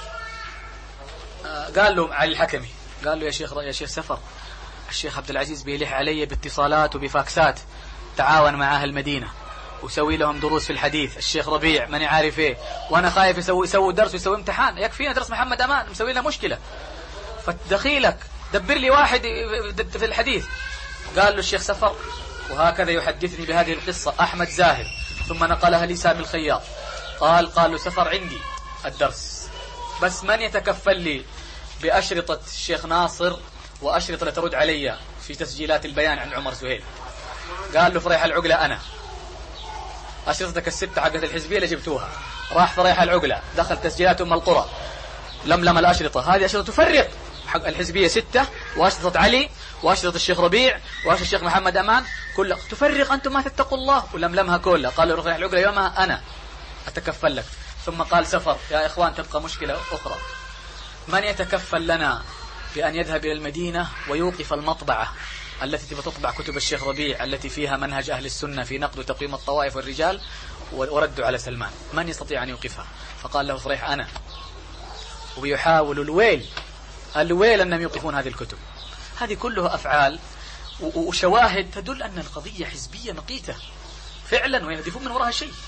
قال له علي الحكمي قال له يا شيخ يا شيخ سفر، الشيخ عبد العزيز بيلح علي باتصالات وبفاكسات، تعاون مع أهل المدينة وسوي لهم دروس في الحديث، الشيخ ربيع ماني عارف ايه، وانا خايف يسوي يسوي درس ويسوي امتحان، يكفينا درس محمد امان مسوي لنا مشكله، فدخيلك دبر لي واحد في الحديث. قال له الشيخ سفر، وهكذا يحدثني بهذه القصه احمد زاهر ثم نقلها لي سامي الخياط، قال قال له سفر عندي الدرس بس من يتكفل لي باشرطه الشيخ ناصر واشرطه لا ترد علي في تسجيلات البيان عن عمر زهيل. قال له فريح العقله انا أشرطتك الستة حقت الحزبية اللي جبتوها، راح فريح العقلة دخل تسجيلات أم القرى لملم الأشرطة، هذه أشرطة تفرق حق الحزبية ستة وأشرطة علي وأشرطة الشيخ ربيع وأشرطة الشيخ محمد أمان كلها تفرق، أنتم ما تتقوا الله، ولملمها كلها. قال له فريح العقلة يومها أنا أتكفل لك. ثم قال سفر يا إخوان تبقى مشكلة أخرى، من يتكفل لنا بأن يذهب إلى المدينة ويوقف المطبعة التي تبى تطبع كتب الشيخ ربيع التي فيها منهج أهل السنة في نقد وتقييم الطوائف والرجال وردوا على سلمان، من يستطيع أن يوقفها؟ فقال له فريح أنا، ويحاول الويل الويل أنهم يوقفون هذه الكتب. هذه كلها أفعال وشواهد تدل أن القضية حزبية مقيتة فعلا ويهدفون من وراها شيء.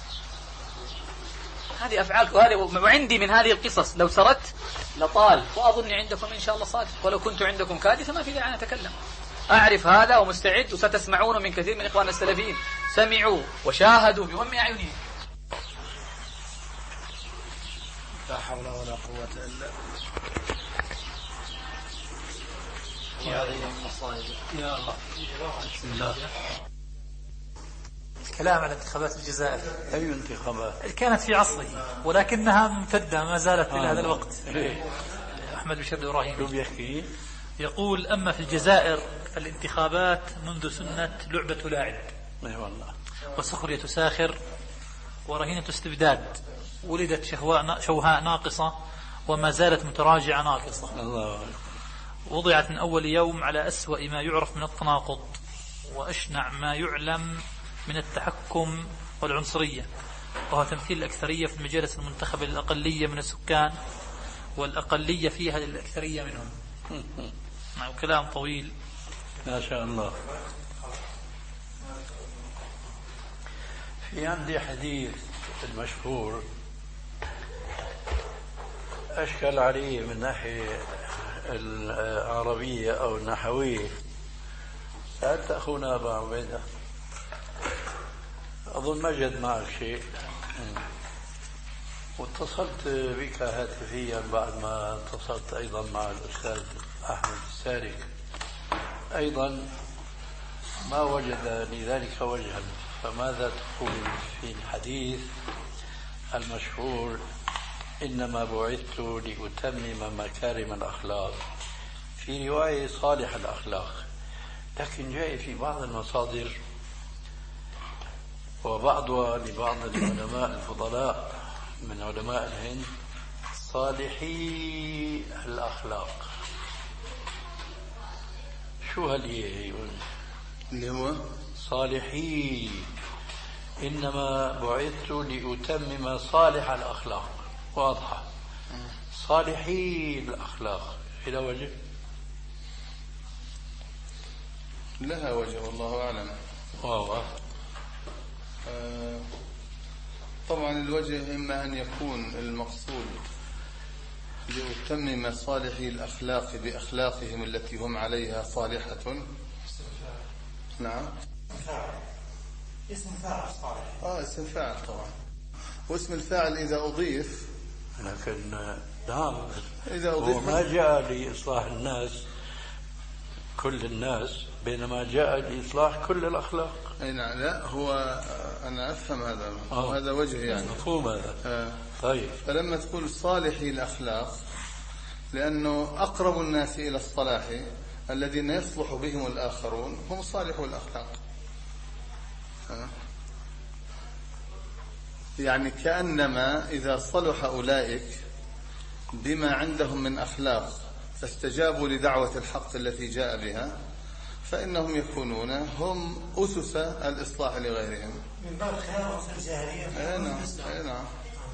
هذه أفعال وهذه، وعندي من هذه القصص لو سردت لطال، وأظني عندكم إن شاء الله صادق، ولو كنت عندكم كاذب فما في داعي أن أتكلم. أعرف هذا ومستعد، وستسمعون من كثير من إخواننا السلفيين سمعوا وشاهدوا بهم أعينهم. لا حول ولا قوة إلا يا المصائب يا الله. بسم الله. الكلام على انتخابات الجزائر، أي انتخابات؟ كانت في عصره ولكنها ممتدة ما زالت إلى هذا الوقت. إيه؟ أحمد بشر إبراهيم شو بيحكي؟ يقول أما في الجزائر فالانتخابات منذ سنة لعبة لاعب، اي والله، وسخرية ساخر، ورهينة استبداد، ولدت شهواء شوهاء ناقصة وما زالت متراجعة ناقصة. الله. وضعت من أول يوم على أسوأ ما يعرف من التناقض وأشنع ما يعلم من التحكم والعنصرية، وهو تمثيل الأكثرية في المجالس المنتخبة للأقلية من السكان والأقلية فيها للأكثرية منهم. مع كلام طويل ما شاء الله. في عندي حديث المشهور أشكل عليه من ناحية العربية أو النحوية. سألت أخونا أبا عبيدة، أظن ما جد معك شيء، واتصلت بك هاتفيا بعد ما اتصلت أيضا مع الأستاذ أحمد السارق، أيضا ما وجد لذلك وجها. فماذا تقول في الحديث المشهور إنما بعثت لأتمم مكارم الأخلاق، في رواية صالح الأخلاق، لكن جاء في بعض المصادر وبعضها لبعض العلماء الفضلاء من علماء الهند صالحي الأخلاق. شو هالهي اللي هو صالحي؟ إنما بعثت لأتمم صالح الأخلاق، واضحة. صالحي الأخلاق إلى وجه؟ لها وجه والله أعلم. واو. آه طبعا الوجه إما أن يكون المقصود لأتمم صالحي الأخلاق بأخلاقهم التي هم عليها صالحة. نعم، اسم فاعل صالح. آه اسم فاعل طبعا، واسم الفاعل إذا أضيف، لكن نعم إذا هو أضيف ما جاء لإصلاح الناس كل الناس، بينما جاء لإصلاح كل الأخلاق. أي نعم. لا هو أنا أفهم هذا آه. هذا وجه يعني مفهوم هذا. آه. طيب، فلما تقول صالحي الأخلاق لأنه أقرب الناس إلى الصلاح الذين يصلح بهم الآخرون هم صالحوا الأخلاق. آه. يعني كأنما إذا صلح أولئك بما عندهم من أخلاق فاستجابوا لدعوة الحق التي جاء بها فإنهم يكونون هم أسس الإصلاح لغيرهم من باب خيار الجاهلية. أي نعم أي نعم.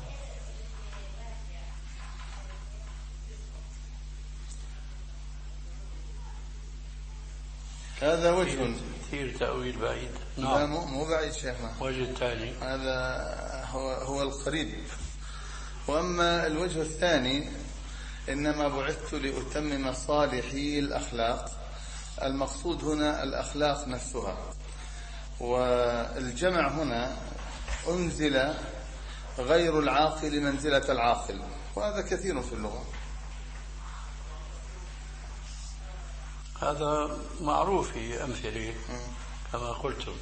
هذا وجه كثير تأويل بعيد. لا مو مو بعيد شيخنا. وجه الثاني هذا هو هو القريب. وأما الوجه الثاني إنما بعثت لأتمم صالحي الأخلاق. المقصود هنا الأخلاق نفسها، والجمع هنا أنزل غير العاقل منزلة العاقل، وهذا كثير في اللغة. هذا معروف في أمثلة كما قلتم،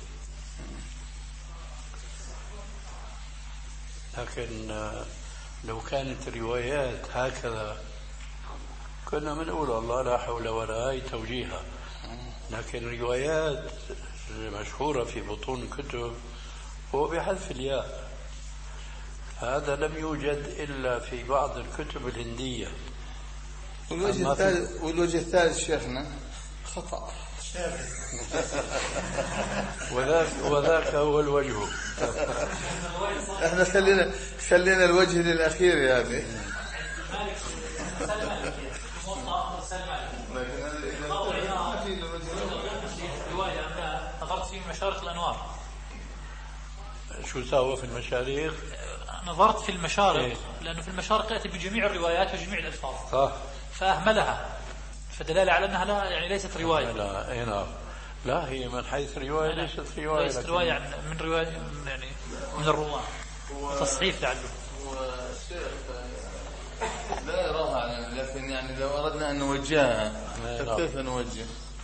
لكن لو كانت روايات هكذا كنا بنقول الله لا حول ولا قوة توجيهها، لكن روايات مشهورة في بطون كتب هو بحذف الياء، هذا لم يوجد إلا في بعض الكتب الهندية. والوجه الثالث والوجه الثالث شيخنا خطأ. وذاك وذاك هو الوجه. احنا خلينا خلينا الوجه للأخير يا أبي. نظرت في مشارق الأنوار. شو سوى في المشاريق؟ نظرت في المشارق إيه؟ لأنه في المشارق يأتي بجميع الروايات وجميع الألفاظ صح. فأهملها، فدلالة على أنها لا يعني ليست رواية. لا إيه نعم. لا هي من حيث رواية ليست رواية، ليست رواية يعني من رواية يعني من الرواة تصحيف لعله. لا يراها، لكن يعني لو أردنا أن نوجهها كيف نوجه؟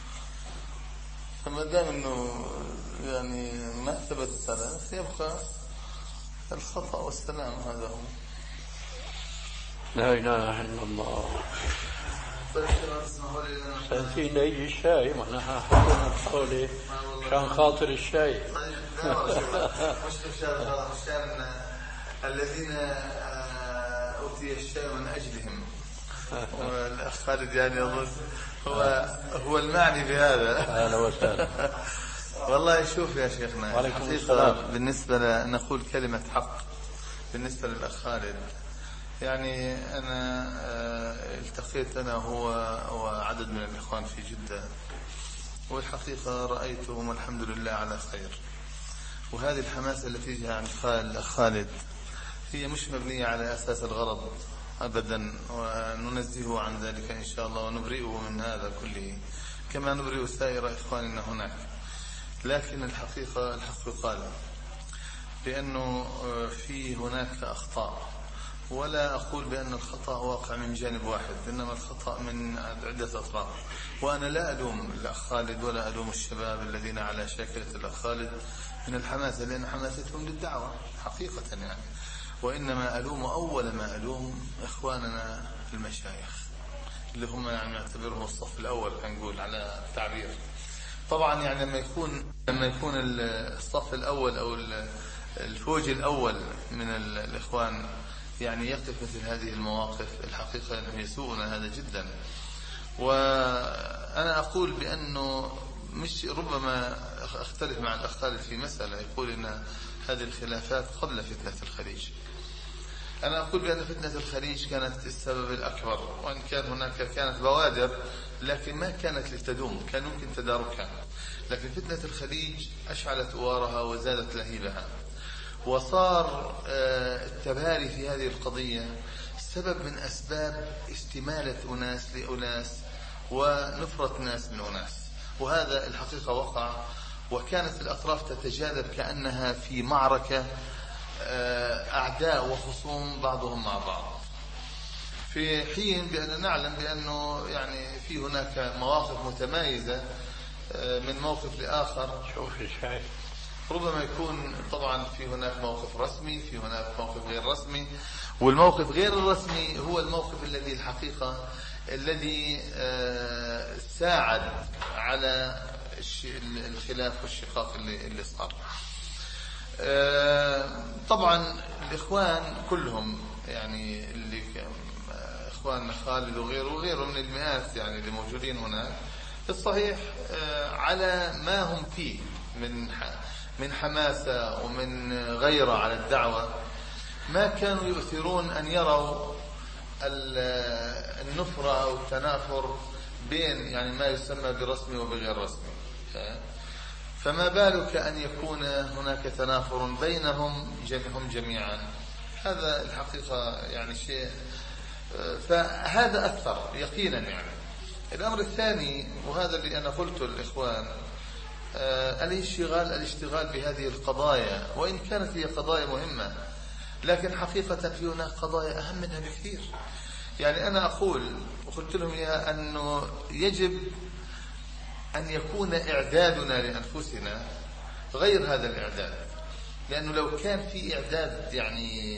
فما دام أنه يعني ما ثبت الثلاث يبقى الخطأ والسلام. هذا هو. لا إله إلا الله. سنتين يجي الشاي معناها حطنا حولي كان خاطر الشاي. مش الشاي الذين أوتي الشاي من أجلهم، والأخ خالد يعني يظن هو هو المعني بهذا. أهلا وسهلا. والله شوف يا شيخنا، وعليكم السلام. بالنسبة نقول كلمة حق بالنسبة للأخ خالد، يعني أنا التقيت أنا هو وعدد من الإخوان في جدة، والحقيقة رأيتهم الحمد لله على خير. وهذه الحماسة التي جاء عن الأخ خالد هي مش مبنية على أساس الغرض أبدا، وننزهه عن ذلك إن شاء الله ونبرئه من هذا كله كما نبرئ سائر إخواننا هناك. لكن الحقيقة الحق قال بأنه في هناك أخطاء، ولا أقول بأن الخطأ واقع من جانب واحد، إنما الخطأ من عدة أطراف. وأنا لا ألوم الأخ خالد ولا ألوم الشباب الذين على شاكلة الأخ خالد من الحماسة، لأن حماستهم للدعوة حقيقة يعني، وإنما ألوم أول ما ألوم إخواننا المشايخ اللي هم يعني نعتبرهم الصف الأول نقول على التعبير. طبعا يعني لما يكون لما يكون الصف الأول أو الفوج الأول من الإخوان يعني يقف مثل هذه المواقف، الحقيقة أنه يسوءنا هذا جدا. وأنا أقول بأنه مش ربما أختلف مع الأخ خالد في مسألة، يقول أن هذه الخلافات قبل فتنة الخليج. أنا أقول بأن فتنة الخليج كانت السبب الأكبر، وإن كان هناك كانت بوادر لكن ما كانت لتدوم، كان ممكن تداركها. لكن فتنة الخليج أشعلت أوارها وزادت لهيبها، وصار التباري في هذه القضية سبب من أسباب استمالة أناس لأناس ونفرة ناس من أناس. وهذا الحقيقة وقع، وكانت الأطراف تتجاذب كأنها في معركة أعداء وخصوم بعضهم مع بعض، في حين بأن نعلم بأنه يعني في هناك مواقف متمايزة من موقف لآخر. شوف الشيء ربما يكون طبعا في هناك موقف رسمي، في هناك موقف غير رسمي، والموقف غير الرسمي هو الموقف الذي الحقيقة الذي ساعد على الخلاف والشقاق اللي اللي صار. طبعا الإخوان كلهم يعني اللي إخواننا خالد وغيره وغيره من المئات يعني اللي موجودين هناك في الصحيح على ما هم فيه من من حماسة ومن غيرة على الدعوة، ما كانوا يؤثرون أن يروا النفرة أو التنافر بين يعني ما يسمى برسمي وبغير رسمي. فما بالك أن يكون هناك تنافر بينهم هم جميعا؟ هذا الحقيقة يعني شيء، فهذا أثر يقينا. يعني الأمر الثاني وهذا اللي أنا قلته للإخوان، الاشتغال الاشتغال بهذه القضايا، وإن كانت هي قضايا مهمة لكن حقيقة في هناك قضايا أهم منها بكثير. يعني أنا أقول وقلت لهم إياها أنه يجب أن يكون إعدادنا لأنفسنا غير هذا الإعداد، لأنه لو كان في إعداد يعني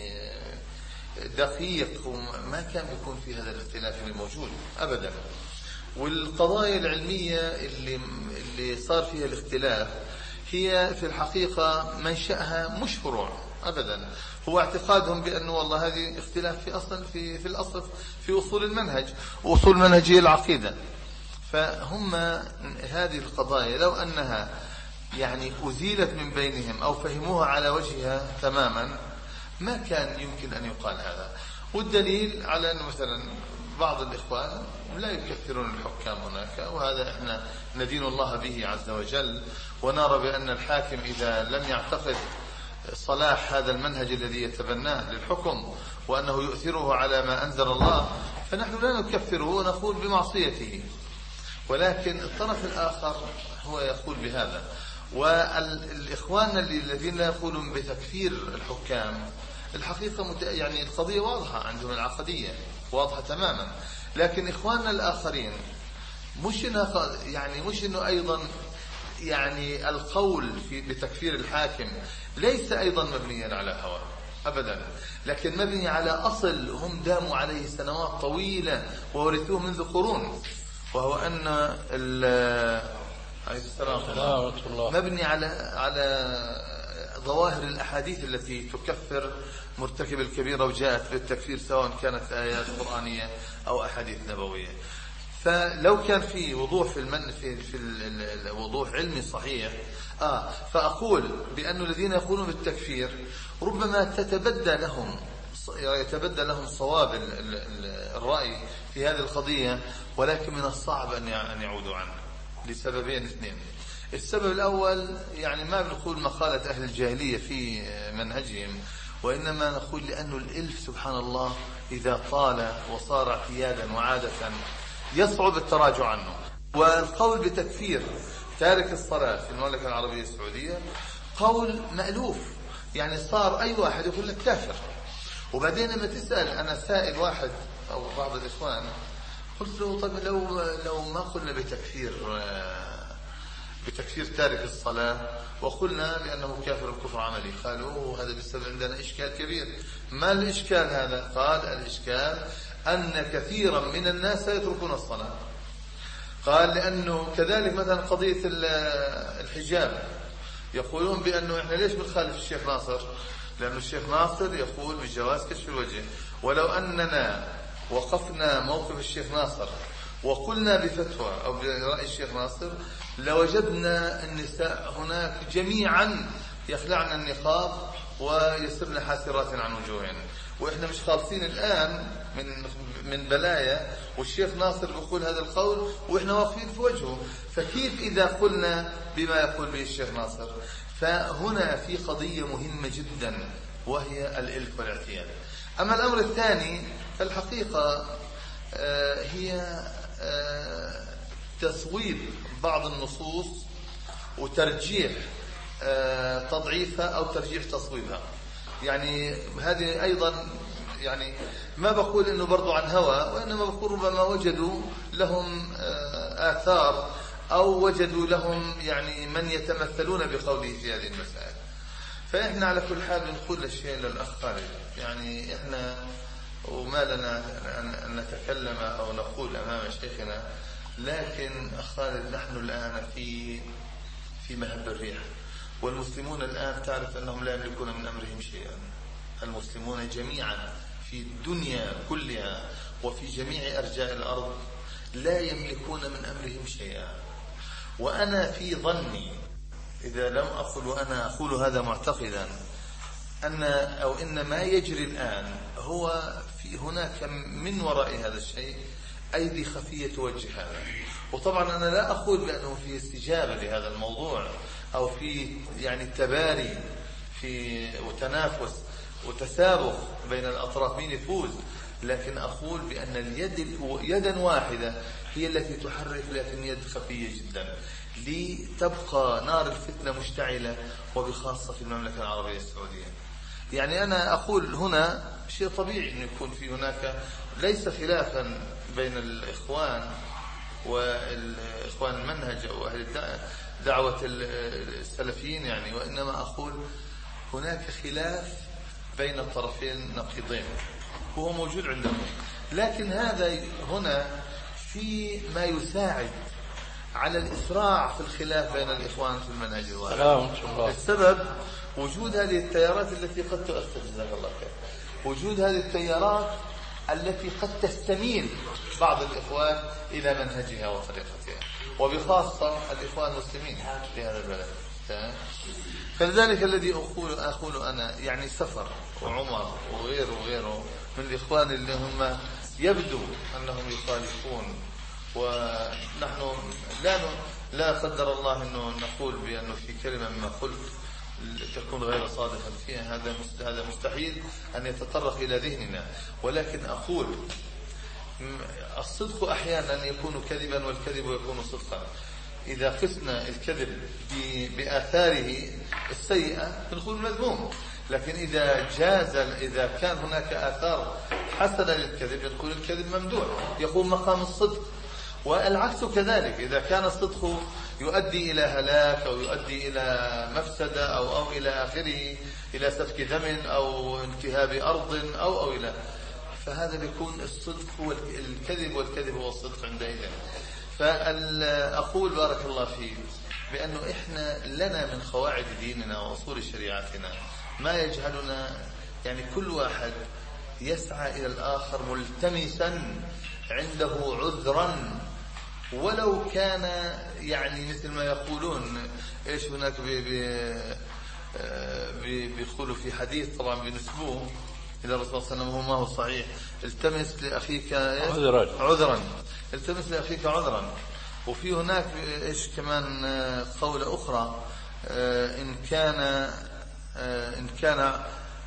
دقيق ما كان بيكون في هذا الاختلاف الموجود أبدا. والقضايا العلمية اللي اللي صار فيها الاختلاف هي في الحقيقة منشأها مش فروع أبدا، هو اعتقادهم بأنه والله هذه اختلاف في أصل في في الأصل في أصول المنهج، وأصول منهجية العقيدة. فهم هذه القضايا لو أنها يعني أزيلت من بينهم أو فهموها على وجهها تماما ما كان يمكن أن يقال هذا. والدليل على أن مثلا بعض الإخوان لا يكثرون الحكام هناك، وهذا احنا ندين الله به عز وجل، ونرى بأن الحاكم إذا لم يعتقد صلاح هذا المنهج الذي يتبناه للحكم وأنه يؤثره على ما أنزل الله فنحن لا نكفره ونقول بمعصيته. ولكن الطرف الآخر هو يقول بهذا. والإخوان الذين لا يقولون بتكفير الحكام الحقيقة يعني القضية واضحة عندهم، العقدية واضحة تماما. لكن إخواننا الآخرين مش إنه يعني مش إنه أيضا يعني القول في بتكفير الحاكم ليس أيضا مبنيا على هوى أبدا، لكن مبني على أصل هم داموا عليه سنوات طويلة وورثوه منذ قرون، وهو أن مبني على على ظواهر الأحاديث التي تكفر مرتكب الكبيرة وجاءت بالتكفير سواء كانت آيات قرآنية أو أحاديث نبوية. فلو كان في وضوح في المن في في الوضوح علمي صحيح آه فأقول بأن الذين يقولون بالتكفير ربما تتبدى لهم يتبدى لهم صواب الرأي في هذه القضية، ولكن من الصعب أن يعودوا عنه لسببين اثنين. السبب الأول يعني ما بنقول مقالة أهل الجاهلية في منهجهم، وإنما نقول لأنه الإلف سبحان الله إذا طال وصار اعتيادا وعادة يصعب التراجع عنه. والقول بتكفير تارك الصلاة في المملكة العربية السعودية قول مألوف، يعني صار أي واحد يقول لك كافر. وبعدين لما تسأل أنا سائل واحد أو بعض الإخوان قلت له طب لو لو ما قلنا بتكفير بتكفير تارك الصلاة وقلنا بأنه كافر الكفر عملي، قالوا هذا بسبب عندنا إشكال كبير. ما الإشكال هذا؟ قال الإشكال أن كثيرا من الناس يتركون الصلاة. قال لأنه كذلك مثلا قضية الحجاب يقولون بأنه إحنا ليش بنخالف الشيخ ناصر؟ لأن الشيخ ناصر يقول بجواز كشف الوجه، ولو أننا وقفنا موقف الشيخ ناصر وقلنا بفتوى أو برأي الشيخ ناصر لوجدنا النساء هناك جميعا يخلعن النقاب ويسرن حاسرات عن وجوهن، وإحنا مش خالصين الآن من من بلايا، والشيخ ناصر بيقول هذا القول وإحنا واقفين في وجهه. فكيف إذا قلنا بما يقول به الشيخ ناصر؟ فهنا في قضية مهمة جدا وهي الإلف والاعتياد. أما الأمر الثاني فالحقيقة هي تصويب بعض النصوص وترجيح تضعيفها أو ترجيح تصويبها. يعني هذه أيضا يعني ما بقول إنه برضو عن هوى، وإنما بقول ربما وجدوا لهم آثار أو وجدوا لهم يعني من يتمثلون بقوله في هذه المسائل. فإحنا على كل حال نقول الشيء للأخ خالد، يعني إحنا وما لنا أن نتكلم أو نقول أمام شيخنا، لكن أخ خالد نحن الآن في في مهب الريح، والمسلمون الآن تعرف أنهم لا يملكون من أمرهم شيئا. المسلمون جميعا في الدنيا كلها وفي جميع أرجاء الأرض لا يملكون من أمرهم شيئا. وأنا في ظني إذا لم أقل وأنا أقول هذا معتقدا أن أو إن ما يجري الآن هو في هناك من وراء هذا الشيء أيدي خفية توجه هذا. وطبعا أنا لا أقول بأنه في استجابة لهذا الموضوع أو في يعني تباري في وتنافس وتسابق بين الأطراف مين يفوز، لكن أقول بأن اليد يدا واحدة هي التي تحرك، لكن يد خفية جدا لتبقى نار الفتنة مشتعلة، وبخاصة في المملكة العربية السعودية. يعني أنا أقول هنا شيء طبيعي أن يكون في هناك ليس خلافا بين الإخوان والإخوان المنهج أو أهل دعوة السلفيين يعني، وإنما أقول هناك خلاف بين الطرفين نقيضين وهو موجود عندهم، لكن هذا هنا في ما يساعد على الإسراع في الخلاف بين الإخوان في المنهج الواحد. السبب وجود هذه التيارات التي قد تؤثر، جزاك الله خير، وجود هذه التيارات التي قد تستميل بعض الإخوان إلى منهجها وطريقتها، وبخاصة الإخوان المسلمين في هذا البلد. فلذلك الذي أقول, أقول أنا يعني سفر وعمر وغيره وغيره من الإخوان اللي هم يبدو أنهم يخالفون، ونحن لا لا قدر الله أنه نقول بأنه في كلمة مما قلت تكون غير صادقا فيها، هذا هذا مستحيل أن يتطرق إلى ذهننا، ولكن أقول الصدق أحيانا يكون كذبا والكذب يكون صدقا. إذا قسنا الكذب بآثاره السيئة نقول مذموم، لكن إذا جاز إذا كان هناك آثار حسنة للكذب نقول الكذب ممدوح يقوم مقام الصدق. والعكس كذلك، إذا كان الصدق يؤدي إلى هلاك أو يؤدي إلى مفسدة أو أو إلى آخره، إلى سفك دم أو انتهاب أرض أو أو إلى، فهذا بيكون الصدق هو الكذب والكذب هو الصدق عندئذ. فأقول بارك الله فيك بأنه إحنا لنا من قواعد ديننا وأصول شريعتنا ما يجعلنا يعني كل واحد يسعى إلى الآخر ملتمسا عنده عذرا، ولو كان يعني مثل ما يقولون إيش هناك بي بي بيقولوا في حديث طبعا بنسبوه إلى الرسول صلى الله عليه وسلم، هو ما هو صحيح، التمس لأخيك عذرا عذرا التمس لأخيك عذرا. وفي هناك إيش كمان قولة أخرى، إن كان إن كان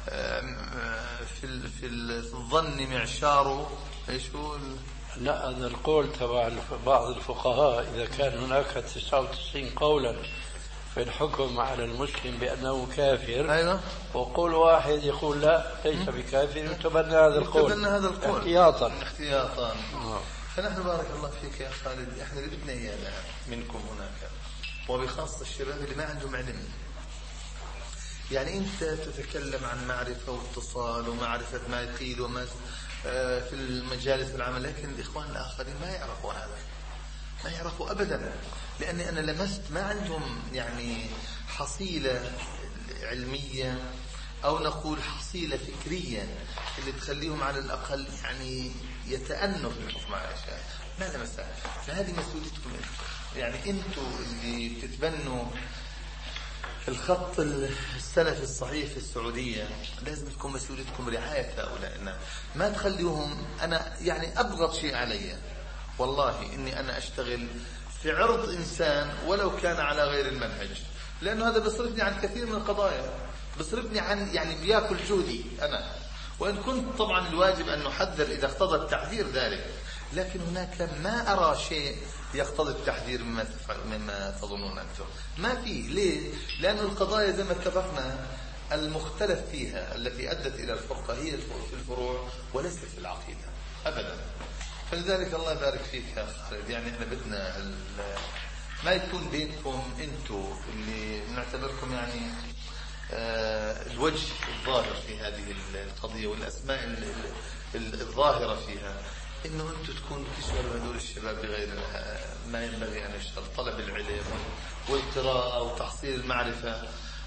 في في الظن معشار إيش هو؟ لا، هذا القول تبع بعض الفقهاء، إذا كان هناك تسعة وتسعين قولا في الحكم على المسلم بأنه كافر، أيوة. وقول واحد يقول لا ليس بكافر، يتبنى هذا القول يتبنى هذا القول احتياطا احتياطا. فنحن بارك الله فيك يا خالد، احنا اللي بدنا اياه منكم هناك، وبخاصة الشباب اللي ما عندهم علم. يعني انت تتكلم عن معرفة واتصال ومعرفة ما يقيل وما في المجالس العمل، لكن الإخوان الآخرين ما يعرفوا هذا، ما يعرفوا أبدا، لأني أنا لمست ما عندهم يعني حصيلة علمية أو نقول حصيلة فكرية اللي تخليهم على الأقل يعني يتأنوا في الحكم على الأشياء، ما لمسها. فهذه مسؤوليتكم انتم، يعني انتم اللي بتتبنوا الخط السلفي الصحيح في السعودية، لازم تكون مسؤوليتكم رعاية هؤلاء، ما تخليهم. أنا يعني أبغض شيء علي والله إني أنا أشتغل في عرض إنسان ولو كان على غير المنهج، لأنه هذا بيصرفني عن كثير من القضايا، بيصرفني عن يعني بياكل جهدي أنا، وإن كنت طبعا الواجب أن نحذر إذا اقتضى التحذير ذلك، لكن هناك ما أرى شيء يقتضي التحذير مما مما تظنون أنتم، ما فيه. ليه؟ لأن القضايا زي ما اتفقنا المختلف فيها التي أدت إلى الفرقة هي في الفروع وليست في العقيدة أبدا. فلذلك الله يبارك فيك يا خالد، يعني احنا بدنا ما يكون بينكم انتم اللي نعتبركم يعني آه الوجه الظاهر في هذه القضية والأسماء الظاهرة فيها، إنه أنتم تكونوا تشغلوا هذول الشباب بغير ما ينبغي أن يشتغل، طلب العلم والقراءة وتحصيل المعرفة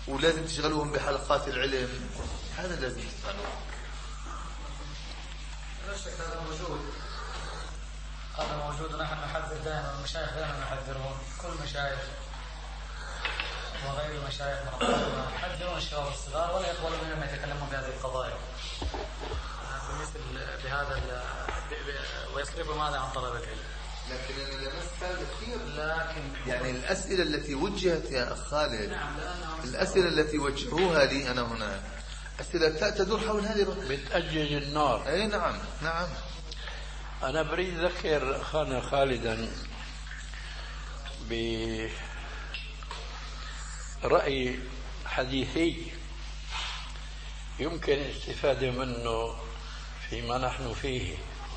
ولازم تشغلوهم بحلقات العلم، هذا لازم تفعلوه. هذا موجود، هذا موجود ونحن نحذر دائما، المشايخ دائما يحذرون، كل مشايخ وغير المشايخ يحذرون الشباب الصغار ولا يقبلون منهم يتكلمون بهذه القضايا بمثل بهذا ويصرفوا ماذا عن طلب العلم. لكن أنا لمست هذا كثير، لكن يعني الأسئلة التي وجهت يا أخ خالد، نعم، الأسئلة التي وجهوها لي أنا هنا أسئلة تدور حول هذه بتأجج النار. أي نعم نعم. أنا بريد أذكر أخانا خالدا برأي حديثي يمكن الاستفادة منه فيما نحن فيه،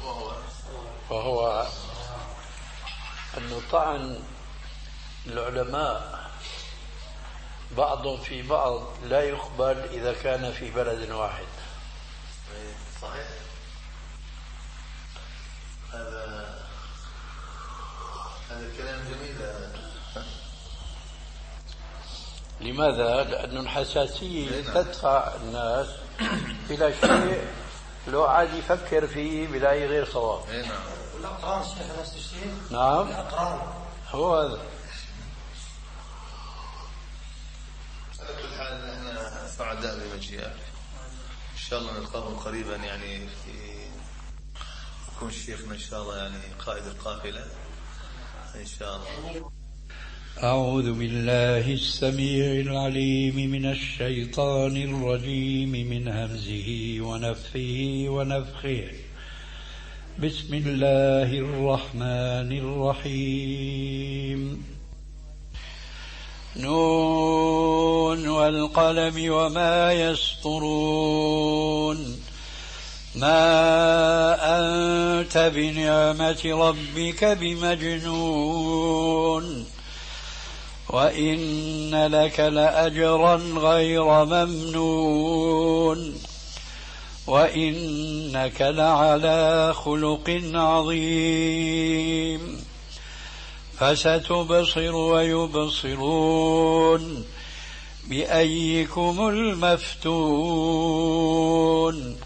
وهو أنه طعن العلماء بعضهم في بعض لا يقبل إذا كان في بلد واحد. صحيح. هذا هذا الكلام جميل. لماذا؟ لأن الحساسية تدفع الناس إلى شيء لو عاد يفكر فيه بلاقي غير صواب. الأقران شيخ نفس الشيء. نعم. الأقران. هو هذا. على كل حال احنا سعداء بمجيئك، ان شاء الله نلقاهم قريبا، يعني في يكون شيخنا ان شاء الله يعني قائد القافله ان شاء الله. أعوذ بالله السميع العليم من الشيطان الرجيم من همزه ونفخه ونفخه. بسم الله الرحمن الرحيم. نون والقلم وما يسطرون. ما أنت بنعمة ربك بمجنون، وإن لك لأجرا غير ممنون، وإنك لعلى خلق عظيم. فستبصر ويبصرون بأيكم المفتون.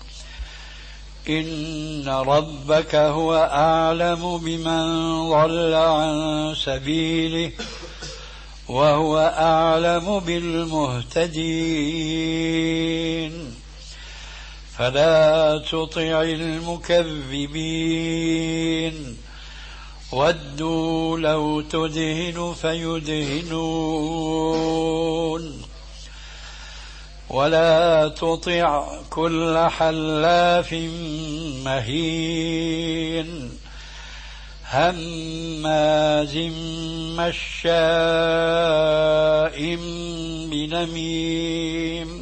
إن ربك هو أعلم بمن ضل عن سبيله وهو أعلم بالمهتدين. فلا تطع المكذبين ودوا لو تدهن فيدهنون. ولا تطع كل حلاف مهين هماز مشاء بنميم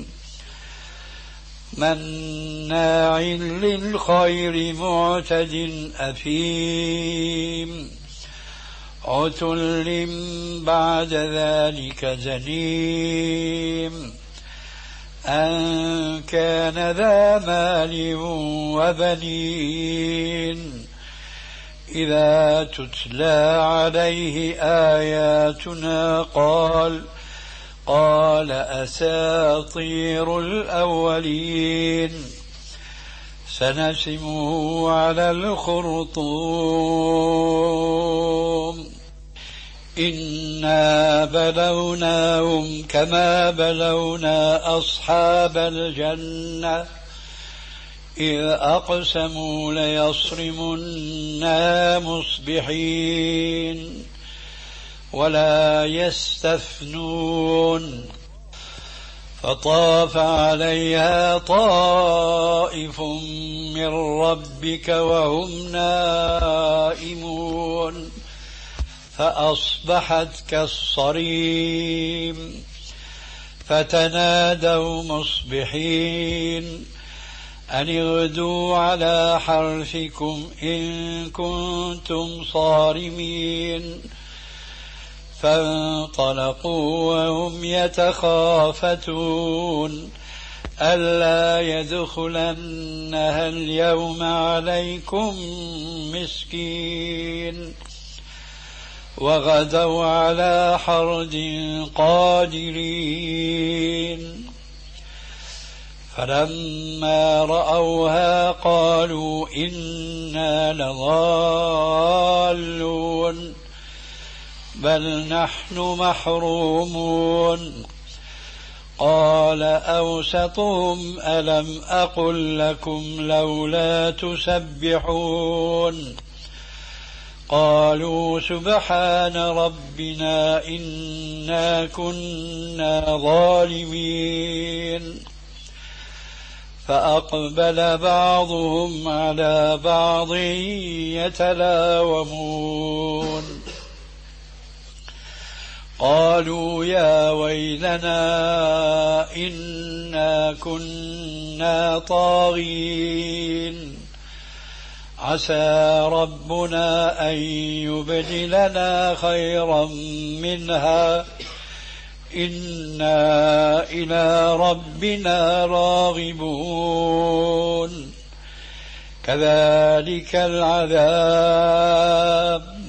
مناع للخير معتد أثيم عتل بعد ذلك زنيم أن كان ذا مال وبنين إذا تتلى عليه آياتنا قال قال أساطير الأولين سنسمه على الخرطوم. إنا بلوناهم كما بلونا أصحاب الجنة إذ أقسموا ليصرمنها مصبحين ولا يستثنون. فطاف عليها طائف من ربك وهم نائمون فأصبحت كالصريم. فتنادوا مصبحين أن اغدوا على حرثكم إن كنتم صارمين. فانطلقوا وهم يتخافتون ألا يدخلنها اليوم عليكم مسكين. وغدوا على حرد قادرين فلما رأوها قالوا إنا لضالون بل نحن محرومون قال أوسطهم ألم أقل لكم لولا تسبحون قالوا سبحان ربنا إنا كنا ظالمين فأقبل بعضهم على بعض يتلاومون قالوا يا ويلنا إنا كنا طاغين عسى ربنا أن يبدلنا خيرا منها إنا إلى ربنا راغبون كذلك العذاب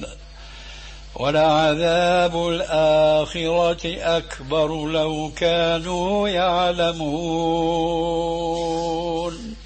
ولعذاب الآخرة أكبر لو كانوا يعلمون.